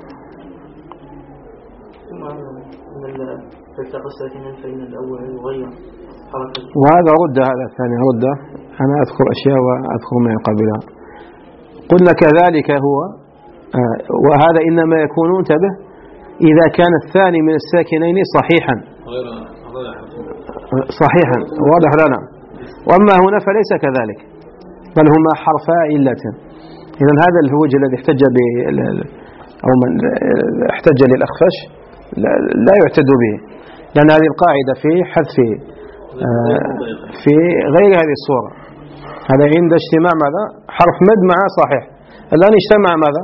وهذا رد، هذا الثاني رد، أنا أذكر أشياء وأذكر ما قبلها. قلنا كذلك هو آه وهذا إنما يكون، انتبه، إذا كان الثاني من الساكنين صحيحا صحيحا واضح لنا. وأما هنا فليس كذلك، بل هما حرفا علة. إذن هذا الوجه الذي احتج به أو من احتج للأخفش لا يعتد به، لأن هذه القاعدة في حذف في غير هذه الصورة. هذا عند اجتماع ماذا؟ حرف مد مع صحيح. الآن اجتمع ماذا؟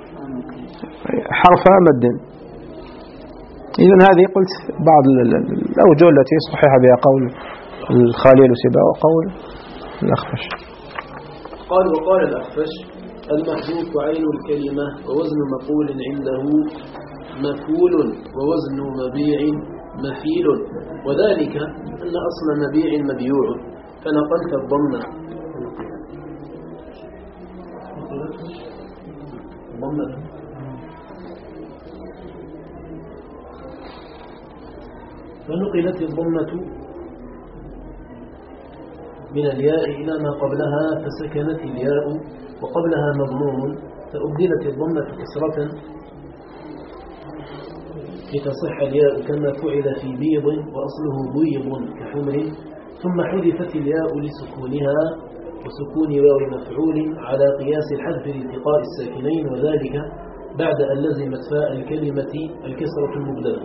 حرف مد. إذن هذه قلت بعض الأوجه التي صحيح بها قول الخليل وسبا وقول الأخفش. قال وقال الأخفش المحذوف عين الكلمة ووزن مقول عنده مفول ووزن مبيع مفيل، وذلك أن أصل مبيع مبيوع فنقلت الضمة فنقلت الضمة من الياء إلى ما قبلها فسكنت الياء وقبلها مضموم، فأبدلت الضمة كسرة لتصح الياء كما فعل في بيض وأصله بيض كحمر، ثم حذفت الياء لسكونها وسكون واو مفعول على قياس الحذف لالتقاء الساكنين، وذلك بعد أن لزمت فاء الكلمة الكسرة المبدلة.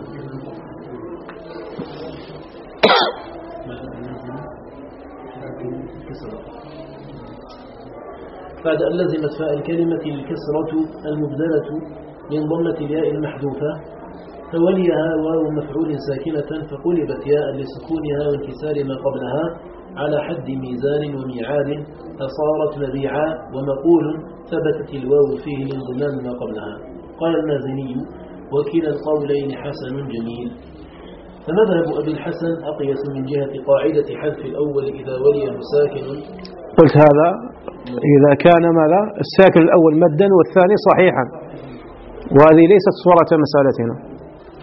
بعد أن لزمت فاء الكلمة الكسرة المبدلة من ضمة الياء المحذوفة، فوليها واو مفعول ساكنة فقلبت ياء لسكونها وانكسار ما قبلها على حد ميزان وميعاد، فصارت مبيعا ومقول ثبتت الواو فيه لانضمام ما قبلها. قال المازني وكلا القولين حسن جميل. فمذهب أبي الحسن أقيس من جهة قاعدة حذف الأول إذا وليه ساكن. قلت هذا إذا كان ماذا الساكن الأول مدا والثاني صحيحا، وهذه ليست صورة مسألتنا.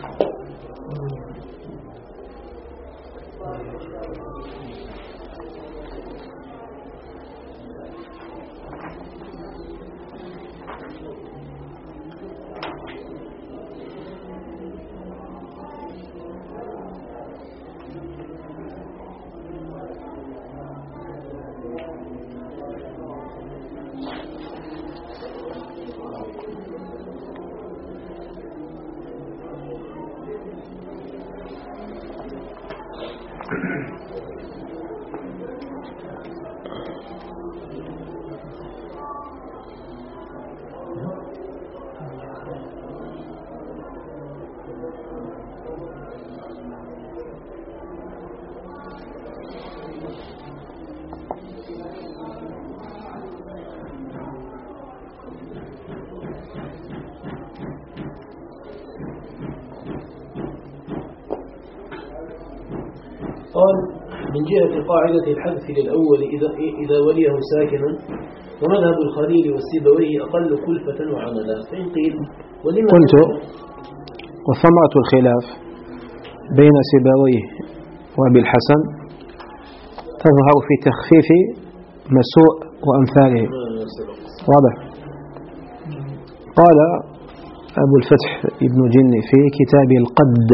قال من جهة قاعدة الحذف للأول إذا, إذا وليه ساكن، ومذهب الخليل والسيبويه أقل كلفة وعملا. فإن قيل ولما قلت وثمرة الخلاف بين سيبويه وأبي الحسن تظهر في تخفيف مسوء وأمثاله. واضح. قال أبو الفتح ابن جني في كتاب القد: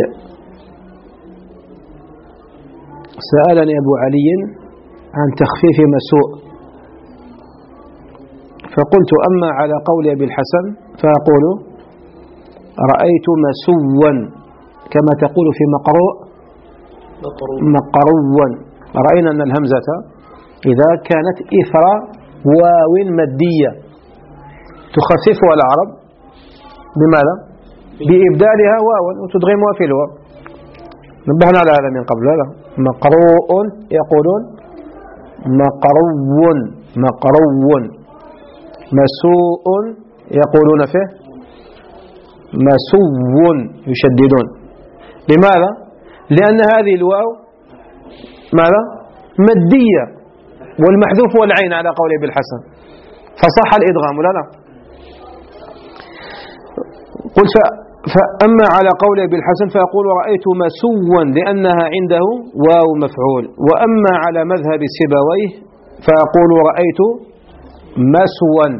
سألني أبو علي عن تخفيف مسوء، فقلت أما على قول أبي الحسن فأقول رأيت مسوا كما تقول في مقروء مقروا. رأينا أن الهمزة إذا كانت إثر واو مادية تخففها العرب بماذا؟ بإبدالها واو وتدغمها في الواو. نبهنا على هذا من قبل. هذا مقروء يقولون مقرو مقرو، مسوء يقولون فيه مسو يشددون. لماذا؟ لأن هذه الواو ماذا؟ مادية والمحذوف هو العين على قول ابن الحسن، فصح الإدغام ولا لا؟ قلت فأما على قول ابن الحسن فأقول رأيت مسوا لأنها عنده واو مفعول، وأما على مذهب سيبويه فأقول رأيت مسوا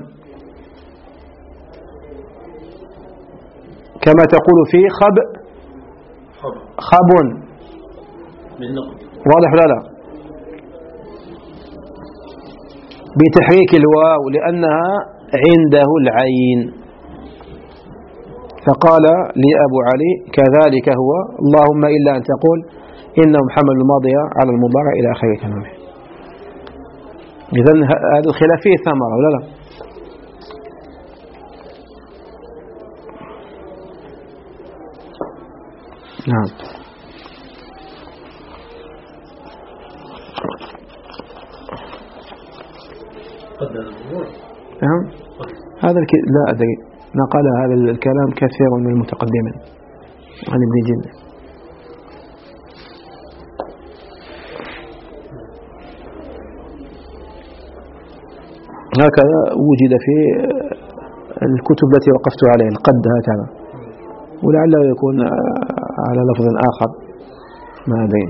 كما تقول في خب خب. واضح لا لا؟ بتحريك الواو لأنها عنده العين. فقال لي أبو علي كذلك هو اللهم إلا أن تقول إنهم حملوا الماضية على المضارع إلى آخر كلامه. إذن هذا الخلاف فيه ثمرة ولا لا؟ نعم. نعم. هذا الك... لا أدري نقل هذا الكلام كثير من المتقدمين عن ابن جنة. هكذا وجد في الكتب التي وقفت عليها القد هكذا، ولعله يكون على لفظ آخر ما أدري،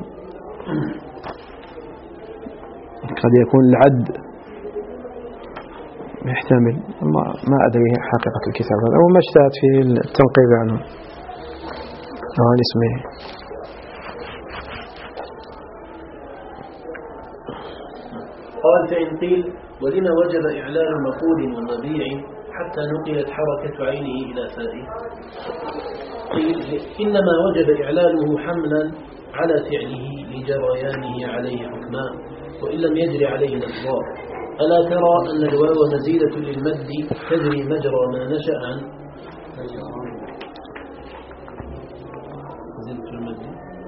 قد يكون العد يحتمل، ما, ما أدري حقيقة الكتاب هذا أو ما اشتهت في التنقيب عنه أو عن اسمه. قال فإن قيل ولما وجب إعلان مقول ومبيع حتى نقلت حركة عينه إلى فائه؟ قيل إنما وجب إعلانه حملا على فعله لجريانه عليه حكمان وإن لم يجري عليه الإصرار. ألا ترى أن الواو مزيدة للمد تجري مجرى ما نشأ عن مزيدة المد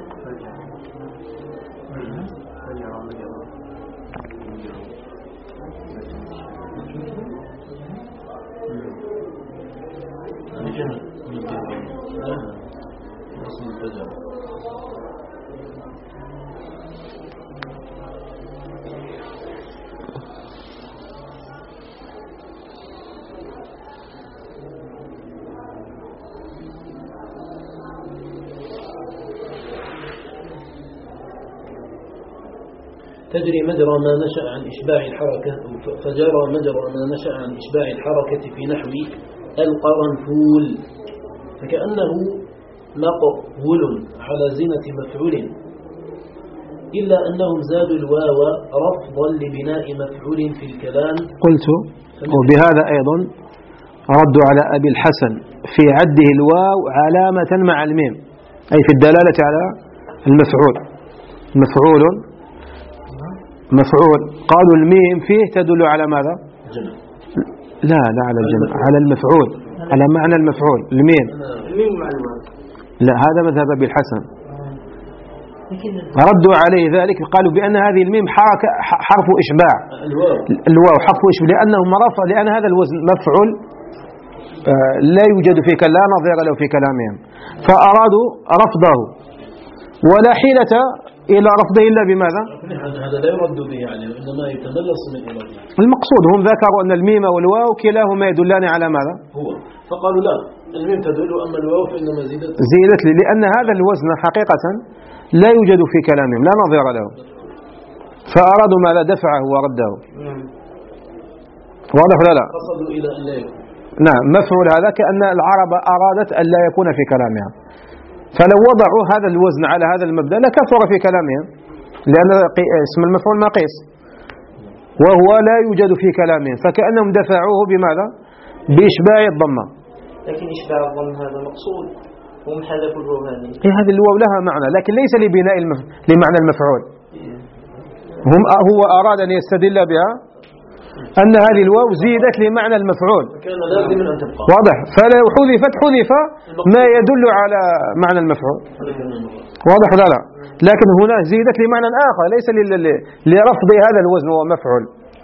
تجري مجرى ما نشأ عن إشباع الحركة فجرى مجرى ما نشأ عن إشباع الحركة في نحو القرنفول، فكأنه مقبول على زنة مفعول، إلا أنهم زادوا الواو رفضا لبناء مفعول في الكلام. قلت وبهذا أيضا ردوا على أبي الحسن في عده الواو علامة مع الميم، أي في الدلالة على المفعول. مفعول مفعول قالوا الميم فيه تدل على ماذا؟ جمع. لا لا على الجمع، على المفعول، على معنى المفعول. الميم لا، هذا مذهب أبي الحسن. ردوا عليه ذلك قالوا بأن هذه الميم حركة حرف إشباع، الواو حرف إشباع، لأنه مرفع، لأن هذا الوزن مفعول لا يوجد في كلام، لا نظير له في كلامهم، فأرادوا رفضه، ولا حيلة إلى رفضه إلا بماذا؟ هذا لا يرد به يعني، إنما يتملص من إرادته. المقصود هم ذكروا أن الميم والواو كلاهما يدلان على ماذا؟ هو فقالوا لا، الميم تدل، أما الواو فإنما زيدت زيدت لي، لأن هذا الوزن حقيقة لا يوجد في كلامهم، لا نظير له، فأرادوا ماذا؟ دفعه ورده. واضح ولا لا؟ قصدوا إلى أن لا يكون. نعم، مفعول هذا كأن العرب أرادت أن لا يكون في كلامها، فلو وضعوا هذا الوزن على هذا المبدأ لكثر في كلامهم، لأن اسم المفعول مقيس وهو لا يوجد في كلامهم، فكأنهم دفعوه بماذا؟ بإشباع الضمة. لكن إشباع الضم هذا مقصود، هم حذفوا الواو هذه. إيه، هذه الواو لها معنى، لكن ليس لبناء المف... لمعنى المفعول. هم هو أراد أن يستدل بها أن هذه الواو زيدت لمعنى المفعول، كان لازم أن تبقى. واضح، فلو حذفت حذف ما يدل على معنى المفعول. واضح لا لا؟ لكن هنا زيدت لمعنى آخر ليس لرفض هذا الوزن وهو مفعول،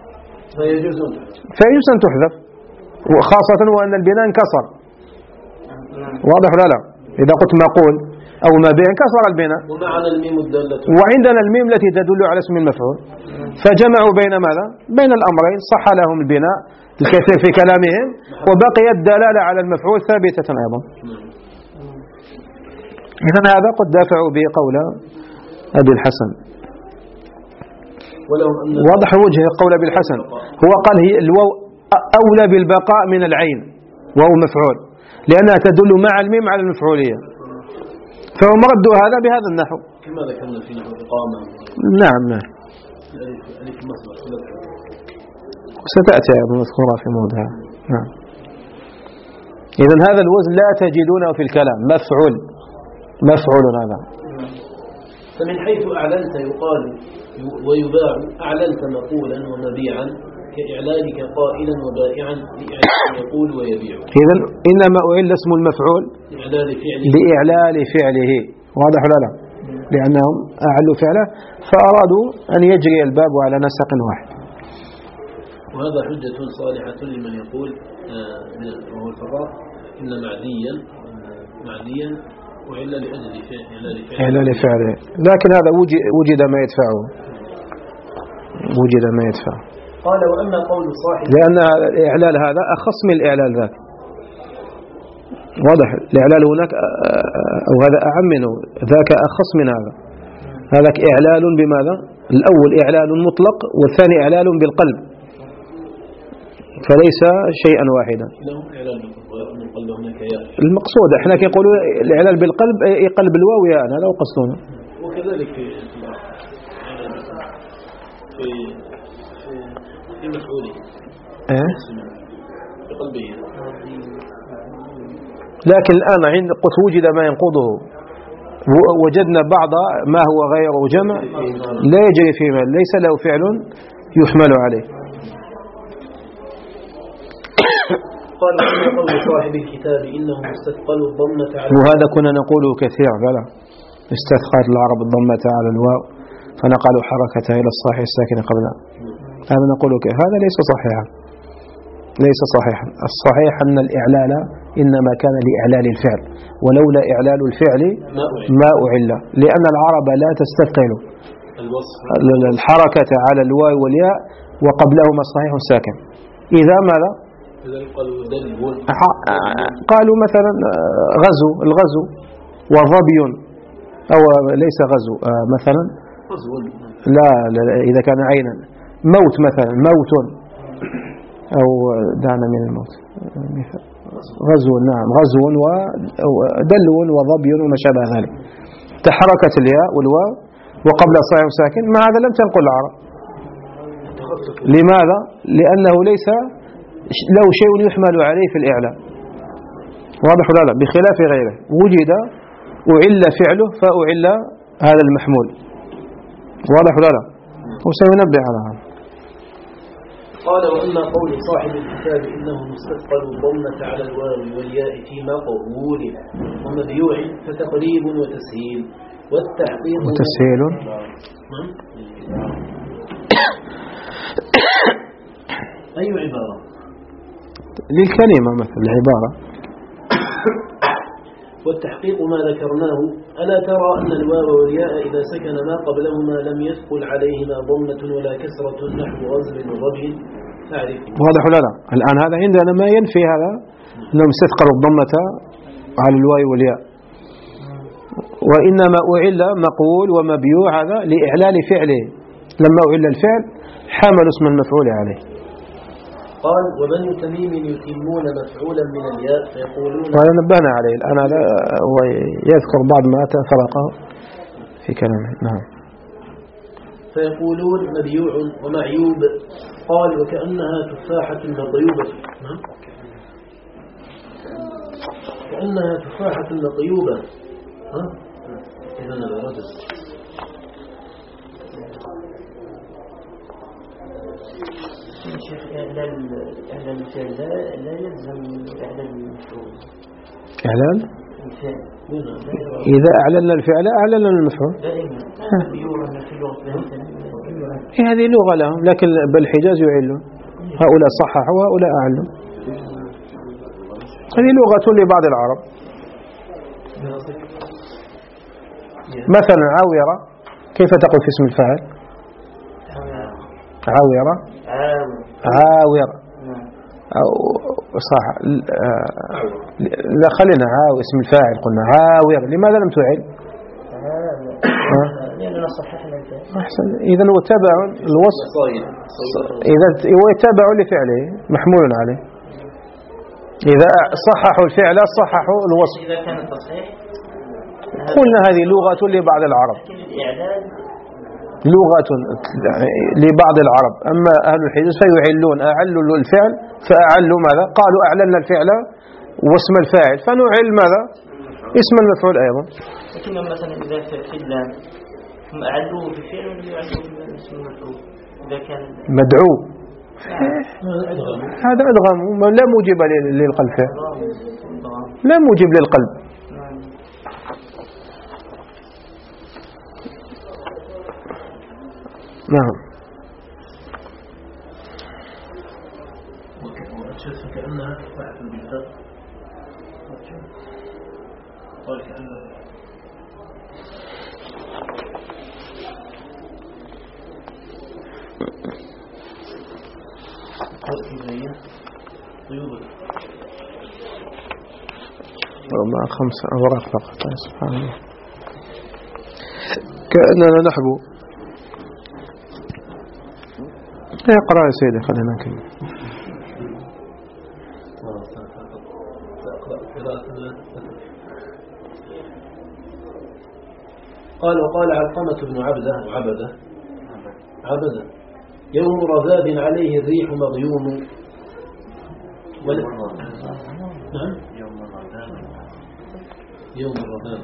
فيجوز أن تحذف، وخاصة وأن البناء انكسر. واضح لا لا؟ إذا قلت مقول أو ما بين انكسر البناء، ومعنى الميم الدالة، وعندنا الميم التي تدل على اسم المفعول، فجمعوا بين ماذا؟ بين الأمرين، صح لهم البناء الكثير في كلامهم، وبقيت الدلالة على المفعول ثابتة أيضا. إذن هذا قد دافعوا به قول أبي الحسن. واضح وجه قول أبي الحسن، هو قال هي الواو أولى بالبقاء من العين، وهو مفعول، لأنها تدل مع الميم على المفعولية، فهم ردوا هذا بهذا النحو كما ذكرنا في نحو الإقامة. نعم نعم. ستأتي أيضا مذكورة في موضعها. نعم. إذن هذا الوزن لا تجدونه في الكلام، مفعول مفعول هذا. فمن حيث أعلنت يقال ويباع أعلنت مقولا ومبيعا كإعلانك قائلا وبائعا يقول ويبيع. إذن إنما أعل اسم المفعول لإعلال فعله, لإعلال فعله. واضح ولا لا؟ لأنهم أعلوا فعله فأرادوا أن يجري الباب على نسق واحد. وهذا حجة صالحة لمن يقول وهو الفراء إن معديا معديا وإلا لأجل فعله إعلال فعله، لكن هذا وجد ما يدفعه وجد ما يدفعه. قال وأما قول صاحب، لأن الإعلال هذا أخص من الإعلال ذاك. واضح، الإعلال هناك أو هذا أعم منه، ذاك أخص من هذا. هذاك إعلال بماذا؟ الأول إعلال مطلق والثاني إعلال بالقلب، فليس شيئا واحدا. المقصود احنا كيقولوا الإعلال بالقلب أي قلب الواو يا هذا هو قصدنا. وكذلك في في في مفعوله ايه في قلبه. لكن الآن عند قد وجد ما ينقضه، وجدنا بعض ما هو غير جمع لا يجري فيما ليس له فعل يحمل عليه. قال قول صاحب الكتاب إنه استثقل الضمة على، وهذا كنا نقوله كثير بلى، استثقلت العرب الضمة على الواو فنقلوا حركتها إلى الصحيح الساكن قبلها. هذا نقوله هذا ليس صحيحا، ليس صحيحا. الصحيح أن الإعلال إنما كان لإعلال الفعل، ولولا إعلال الفعل ما أعل، لأن العرب لا تستثقل الحركة على الواو والياء وقبلهما صحيح ساكن. إذا ماذا؟ قالوا مثلا غزو، الغزو وظبي، أو ليس غزو مثلا لا, لا إذا كان عينا، موت مثلا، موت أو دعنا من الموت، غزو، نعم غزو ودلو وظبي وما شابه ذلك، تحركت الياء والواو وقبل صحيح ساكن، مع هذا لم تنقل العرب. لماذا؟ لأنه ليس له شيء يحمل عليه في الإعلام. واضح ولا لا؟ بخلاف غيره وجد أعل فعله فأعل هذا المحمول. واضح ولا لا؟ وسينبه على هذا. قال وأما قول صاحب الكتاب إنه مستثقل الضمة على الواو والياء في مقبول ومبيوع فتقريب وتسهيل والتحقيق وتسهيل أي عبارة للكلمة مثل العبارة. والتحقيق ما ذكرناه، ألا ترى أن الواو والياء إذا سكن ما قبلهما لم يثقل عليهما ضمة ولا كسرة نحو غزل وضبي فاعرف. واضح ولا لا؟ الآن هذا عندنا ما ينفي هذا أنهم استثقلوا الضمة على الواو والياء، وإنما أعل مقول ومبيوع هذا لإعلال فعله، لما أعل الفعل حمل اسم المفعول عليه. قال وبني تميم يتمون مفعولا من الياء فيقولون، وهذا نبهنا عليه الآن، هذا هو يذكر بعض ما تفرقه في كلامه. نعم. فيقولون مبيوع ومعيوب. قال وكأنها تفاحة مطيوبة، كأنها تفاحة مطيوبة. ها إذا هذا رجل. شيخ إعلان إعلان الفعل لا لا يلزم إعلان المفعول. إعلان الفعل إذا أعلن الفعل أعلن المفعول. دائما يورد في اللغة هذه لغة لهم، لكن بالحجاز يعلون، هؤلاء صححوا وهؤلاء أعلوا. هذه لغة لبعض العرب. مثلا عاويرة كيف تقول في اسم الفاعل؟ عاويرة عاويرة أو صح. لا خلينا عاو اسم الفاعل قلنا عاوير، لماذا لم تعل؟ لأننا صححنا الفعل. أحسن. إذا هو تبع الوصف، إذا هو تبع لفعله محمول عليه. إذا صححوا الفعل صححوا الوصف. إذا كان التصحيح قلنا هذه لغة لبعض العرب. لكن الإعلان لغة لبعض العرب. أما أهل الحجاز فيعلون، أعلوا الفعل فأعلوا ماذا؟ قالوا أعلنا الفعل واسم الفاعل فنعل ماذا؟ اسم المفعول أيضا. لكن مثلا إذا في اللام هم أعلوه بالفعل ولا يعلوه باسم المفعول؟ إذا كان مدعو هذا أدغم، لا موجب للقلب فيه، لا موجب للقلب. نعم. وأشهد كأنها تفاحة بالفعل قال كأنها مع خمس أوراق فقط. سبحان الله. كأننا نحبو. اقرأ يا سيدي خلينا نكمل. قال وقال علقمة بن عبده وعبده عبده يوم رذاب عليه الريح مغيوم ولا نعم يوم الرذاب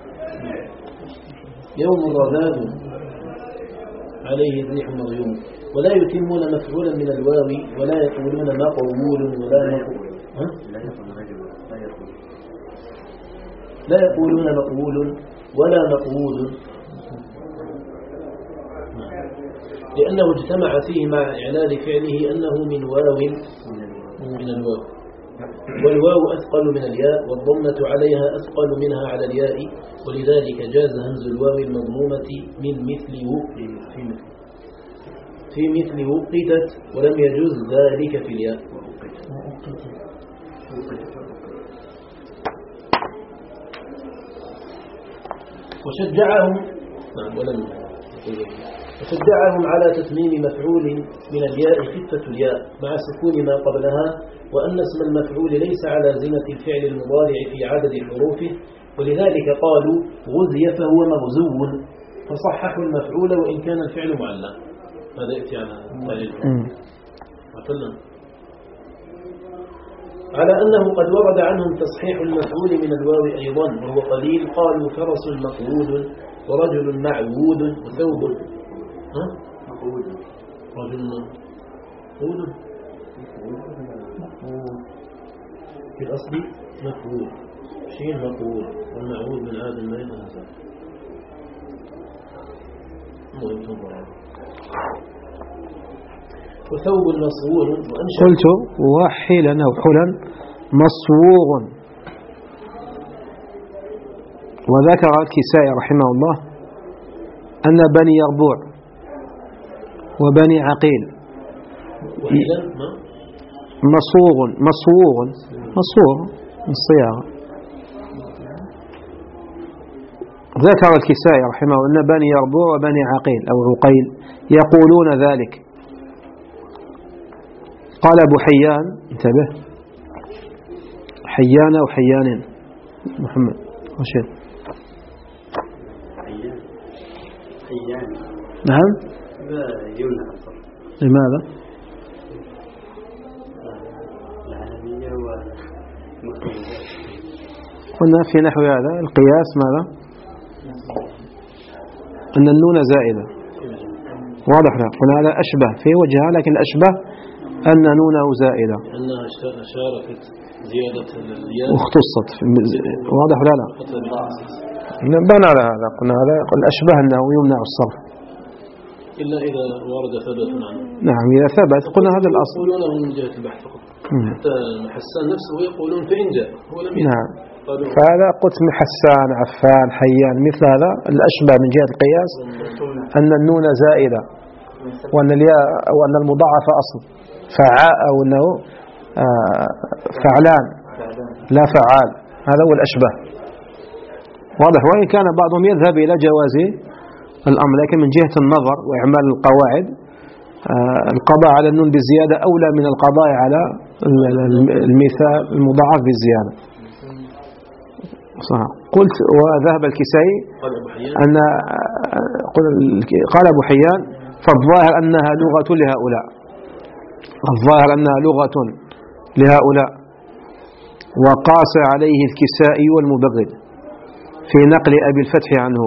يوم الرذاب عليه الريح مغيوم ولا يتمون مفعولا من الواو ولا يقولون مقبول ولا مقبول لا يقولون مقبول ولا مقبول لأنه اجتمع فيه مع إعلان فعله أنه من واو من الواو والواو أثقل من الياء والضمة عليها أثقل منها على الياء ولذلك جاز همز الواو المضمومة من مثل في مثل وقتت ولم يجوز ذلك في الياء. وشجعهم ولم وشجعهم على تتميم مفعول من الياء خفة الياء مع سكون ما قبلها وأن اسم المفعول ليس على زمة الفعل المضارع في عدد حروفه ولذلك قالوا غزي فهو مغزو فصححوا المفعول وإن كان الفعل معلق. هذا يأتي على مثلا على أنه قد ورد عنهم تصحيح المفعول من الواو أيضا وهو قليل قالوا فرس مقعود ورجل معود وثوب مقعود رجل مقعود في الأصل مقعود شين مقعود والمعود من هذا الميل هذا وثوب مصور قلت وحلا أو حلا مصوغ. وذكر الكسائي رحمه الله أن بني يربوع وبني عقيل مصوغ مصوغ مصوغ الصياغة. ذكر الكسائي رحمه الله أن بني يربوع وبني عقيل أو عقيل يقولون ذلك. قال أبو حيان انتبه حيان أو حيان محمد رشيد حيان حيان نعم لماذا؟ العالمية والمخرجات. قلنا في نحو هذا القياس ماذا؟ أن النون زائدة واضح لا قلنا هذا أشبه في وجهها لكن الأشبه أن نونه زائدة لأنها شاركت زيادة الياء واختصت واضح لا لا بنى على هذا قلنا هذا الأشبه أنه يمنع الصرف إلا إذا ورد ثبت عنه. نعم إذا ثبت قلنا هذا الأصل يقولونه من جهة البحث فقط حتى حسان نفسه يقولون فإن جاء هو لم يجاء. نعم فهذا قسم حسان عفان حيان مثل هذا الأشبه من جهة القياس أن النون زائدة وأن الياء وأن المضاعف أصل فعاء أو أنه فعلان لا فعال هذا هو الأشبه واضح. وإن كان بعضهم يذهب إلى جواز الأمر لكن من جهة النظر وإعمال القواعد القضاء على النون بالزيادة أولى من القضاء على المثال المضاعف بالزيادة. صح. قلت وذهب الكسائي أن قال أبو حيان فالظاهر أنها لغة لهؤلاء، الظاهر أنها لغة لهؤلاء. وقاس عليه الكسائي والمبرد في نقل أبي الفتح عنه.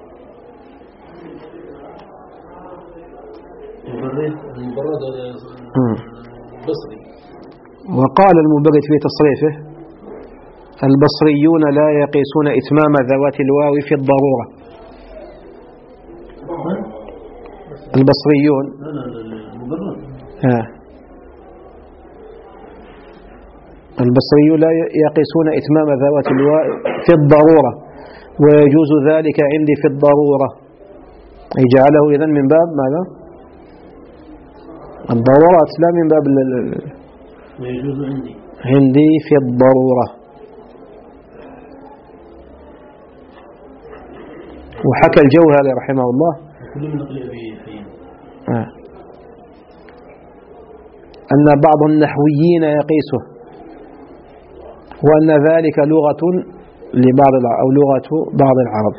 وقال المبرد في تصريفه البصريون لا يقيسون إتمام ذوات الواو في الضرورة. البصريون آه. البصريون لا يقيسون إتمام ذوات الواو في الضرورة، ويجوز ذلك عندي في الضرورة، أي جعله إذن من باب ماذا؟ الضرورات لا من باب ويجوز عندي عندي في الضرورة. وحكى الجوهري رحمه الله آه. أن بعض النحويين يقيسه، وأن ذلك لغة لبعض أو لغة بعض العرب.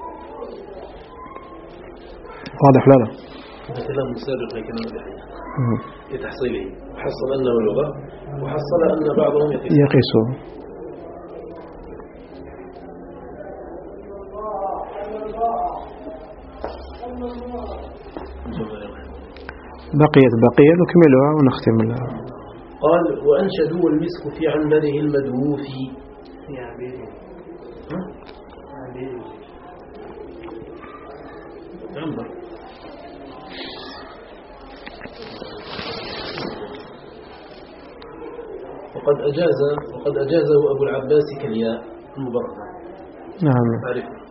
واضح لنا؟ هذا كلام مسابق لكلام الحين في تحصيله، حصل أنه لغة وحصل أن بعضهم يقيسه. بقيت بقية نكملها ونختم لها. قال وأنشدوا المسك في عنبره المدهوف في عبيده عبيده عنبر. وقد أجاز وقد أجازه أبو العباس كالياء المبركة. نعم. تعرفه.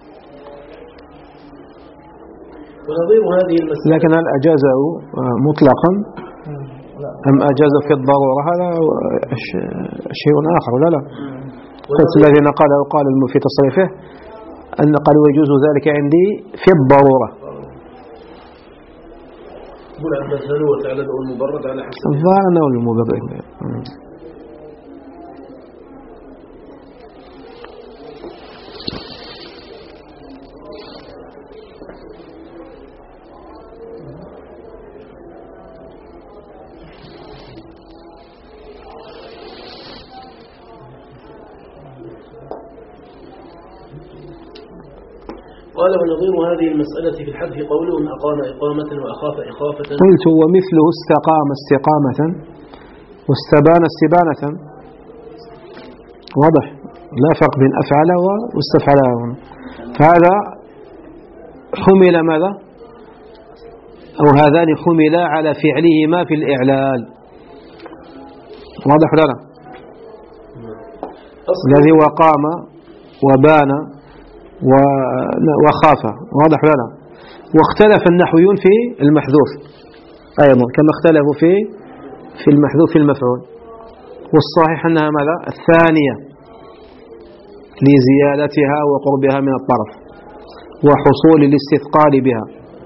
ونظير هذه المسألة، لكن هل أجازه مطلقا أم أجازه في الضرورة؟ هذا شيء آخر. لا لا قلت الذين قال قال في تصريفه أن قال ويجوز ذلك عندي في الضرورة. أبو العباس هل هو تعالى المبرد على حسب الظاهر أنه المبرد. قال ونظير هذه المسألة في الحذف قوله إن أقام إقامة وأخاف إخافة. قلت ومثله استقام استقامة واستبان استبانة. واضح لا فرق بين أفعل واستفعل. فهذا حمل ماذا؟ أو هذان حملا على فعلهما في الإعلال. واضح لنا؟ الذي وقام وبان وخاف. واضح لنا؟ واختلف النحويون في المحذوف أيضا كما اختلفوا في في المحذوف في المفعول. والصحيح أنها ماذا؟ الثانية لزيادتها وقربها من الطرف وحصول الاستثقال بها.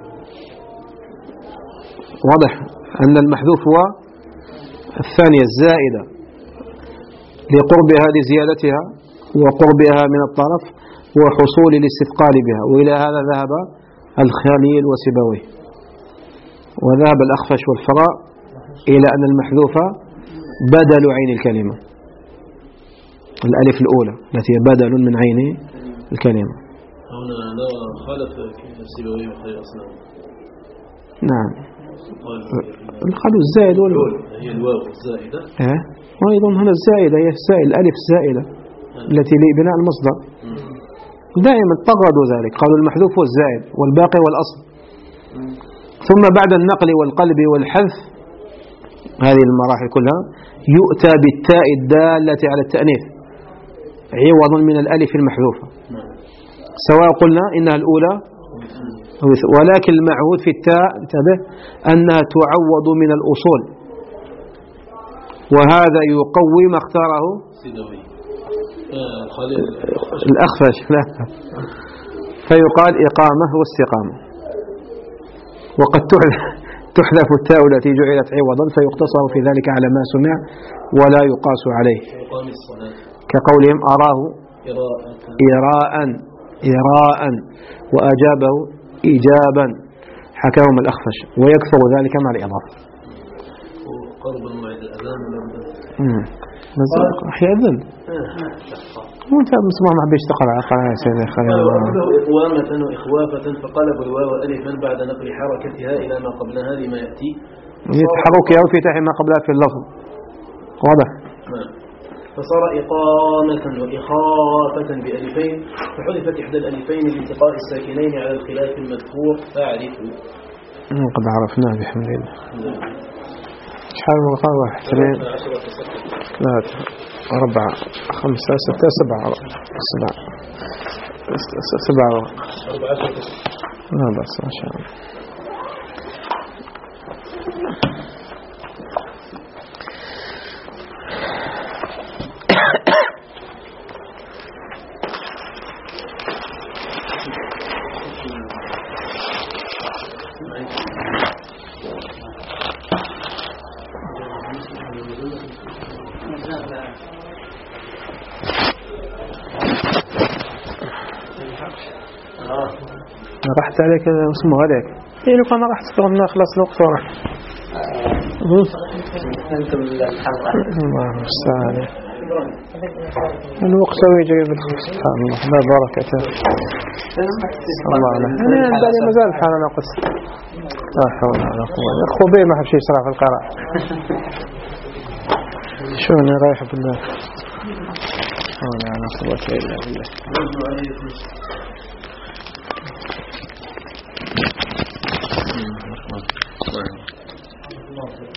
واضح أن المحذوف هو الثانية الزائدة لقربها لزيادتها وقربها من الطرف وحصول الاستثقال بها. وإلى هذا ذهب الخليل وسيبويه، وذهب الأخفش والفراء إلى أن المحذوف بدل عين الكلمة، الألف الأولى التي هي بدل من عين الكلمة. هنا لا خالف سيبويه وخير أصنام. نعم الخلو الزائد والواو هي الواو الزائدة. اه وأيضا هنا الزائدة هي الزائد الألف الزائدة التي لبناء المصدر. دائما طردوا ذلك، قالوا المحذوف هو الزائد والباقي والأصل. ثم بعد النقل والقلب والحذف هذه المراحل كلها يؤتى بالتاء الدالة على التأنيث عوضا من الألف المحذوفة، سواء قلنا إنها الأولى ولكن المعهود في التاء انتبه أنها تعوض من الأصول، وهذا يقوي ما اختاره الأخفش. لا فيقال إقامة واستقامة. وقد تحذف التاء التي جعلت عوضا فيقتصر في ذلك على ما سمع ولا يقاس عليه، كقولهم أراه إراء إراء وأجابه إجابا حكاهم الأخفش، ويكثر ذلك مع الإضافة. قرب موعد الأذان بس يأذن وانت مسموع ما حبيش تقرأ قرأ يا سيدي خلينا إقوامة وإخوافة فقلبوا الواو ألفا بعد نقل حركتها إلى ما قبلها لما يأتي يتحرك أو في تحت ما قبلها في اللفظ واضح. فصار إقامة وإخافة بألفين فحذفت إحدى الألفين لالتقاء الساكنين على الخلاف المذكور فاعرفوا. قد عرفناه بحمد الله. شحال من قال واحد اثنين ثلاثة أربعة خمسة ستة سبعة سبعة سبعة لا بس ما شاء الله. رحت عليك اسمه عليك إيه لو كان رحت تقولنا خلاص الوقت ورح أنتم الحلقة الله المستعان الوقت سوي جايب سبحان الله لا بركة الله عليه أنا بالي مازال حال أنا قص لا حول ولا قوة أخو بي ما حب شيء يسرع في القراءة شو أنا رايح بالله حول ولا قوة إلا بالله.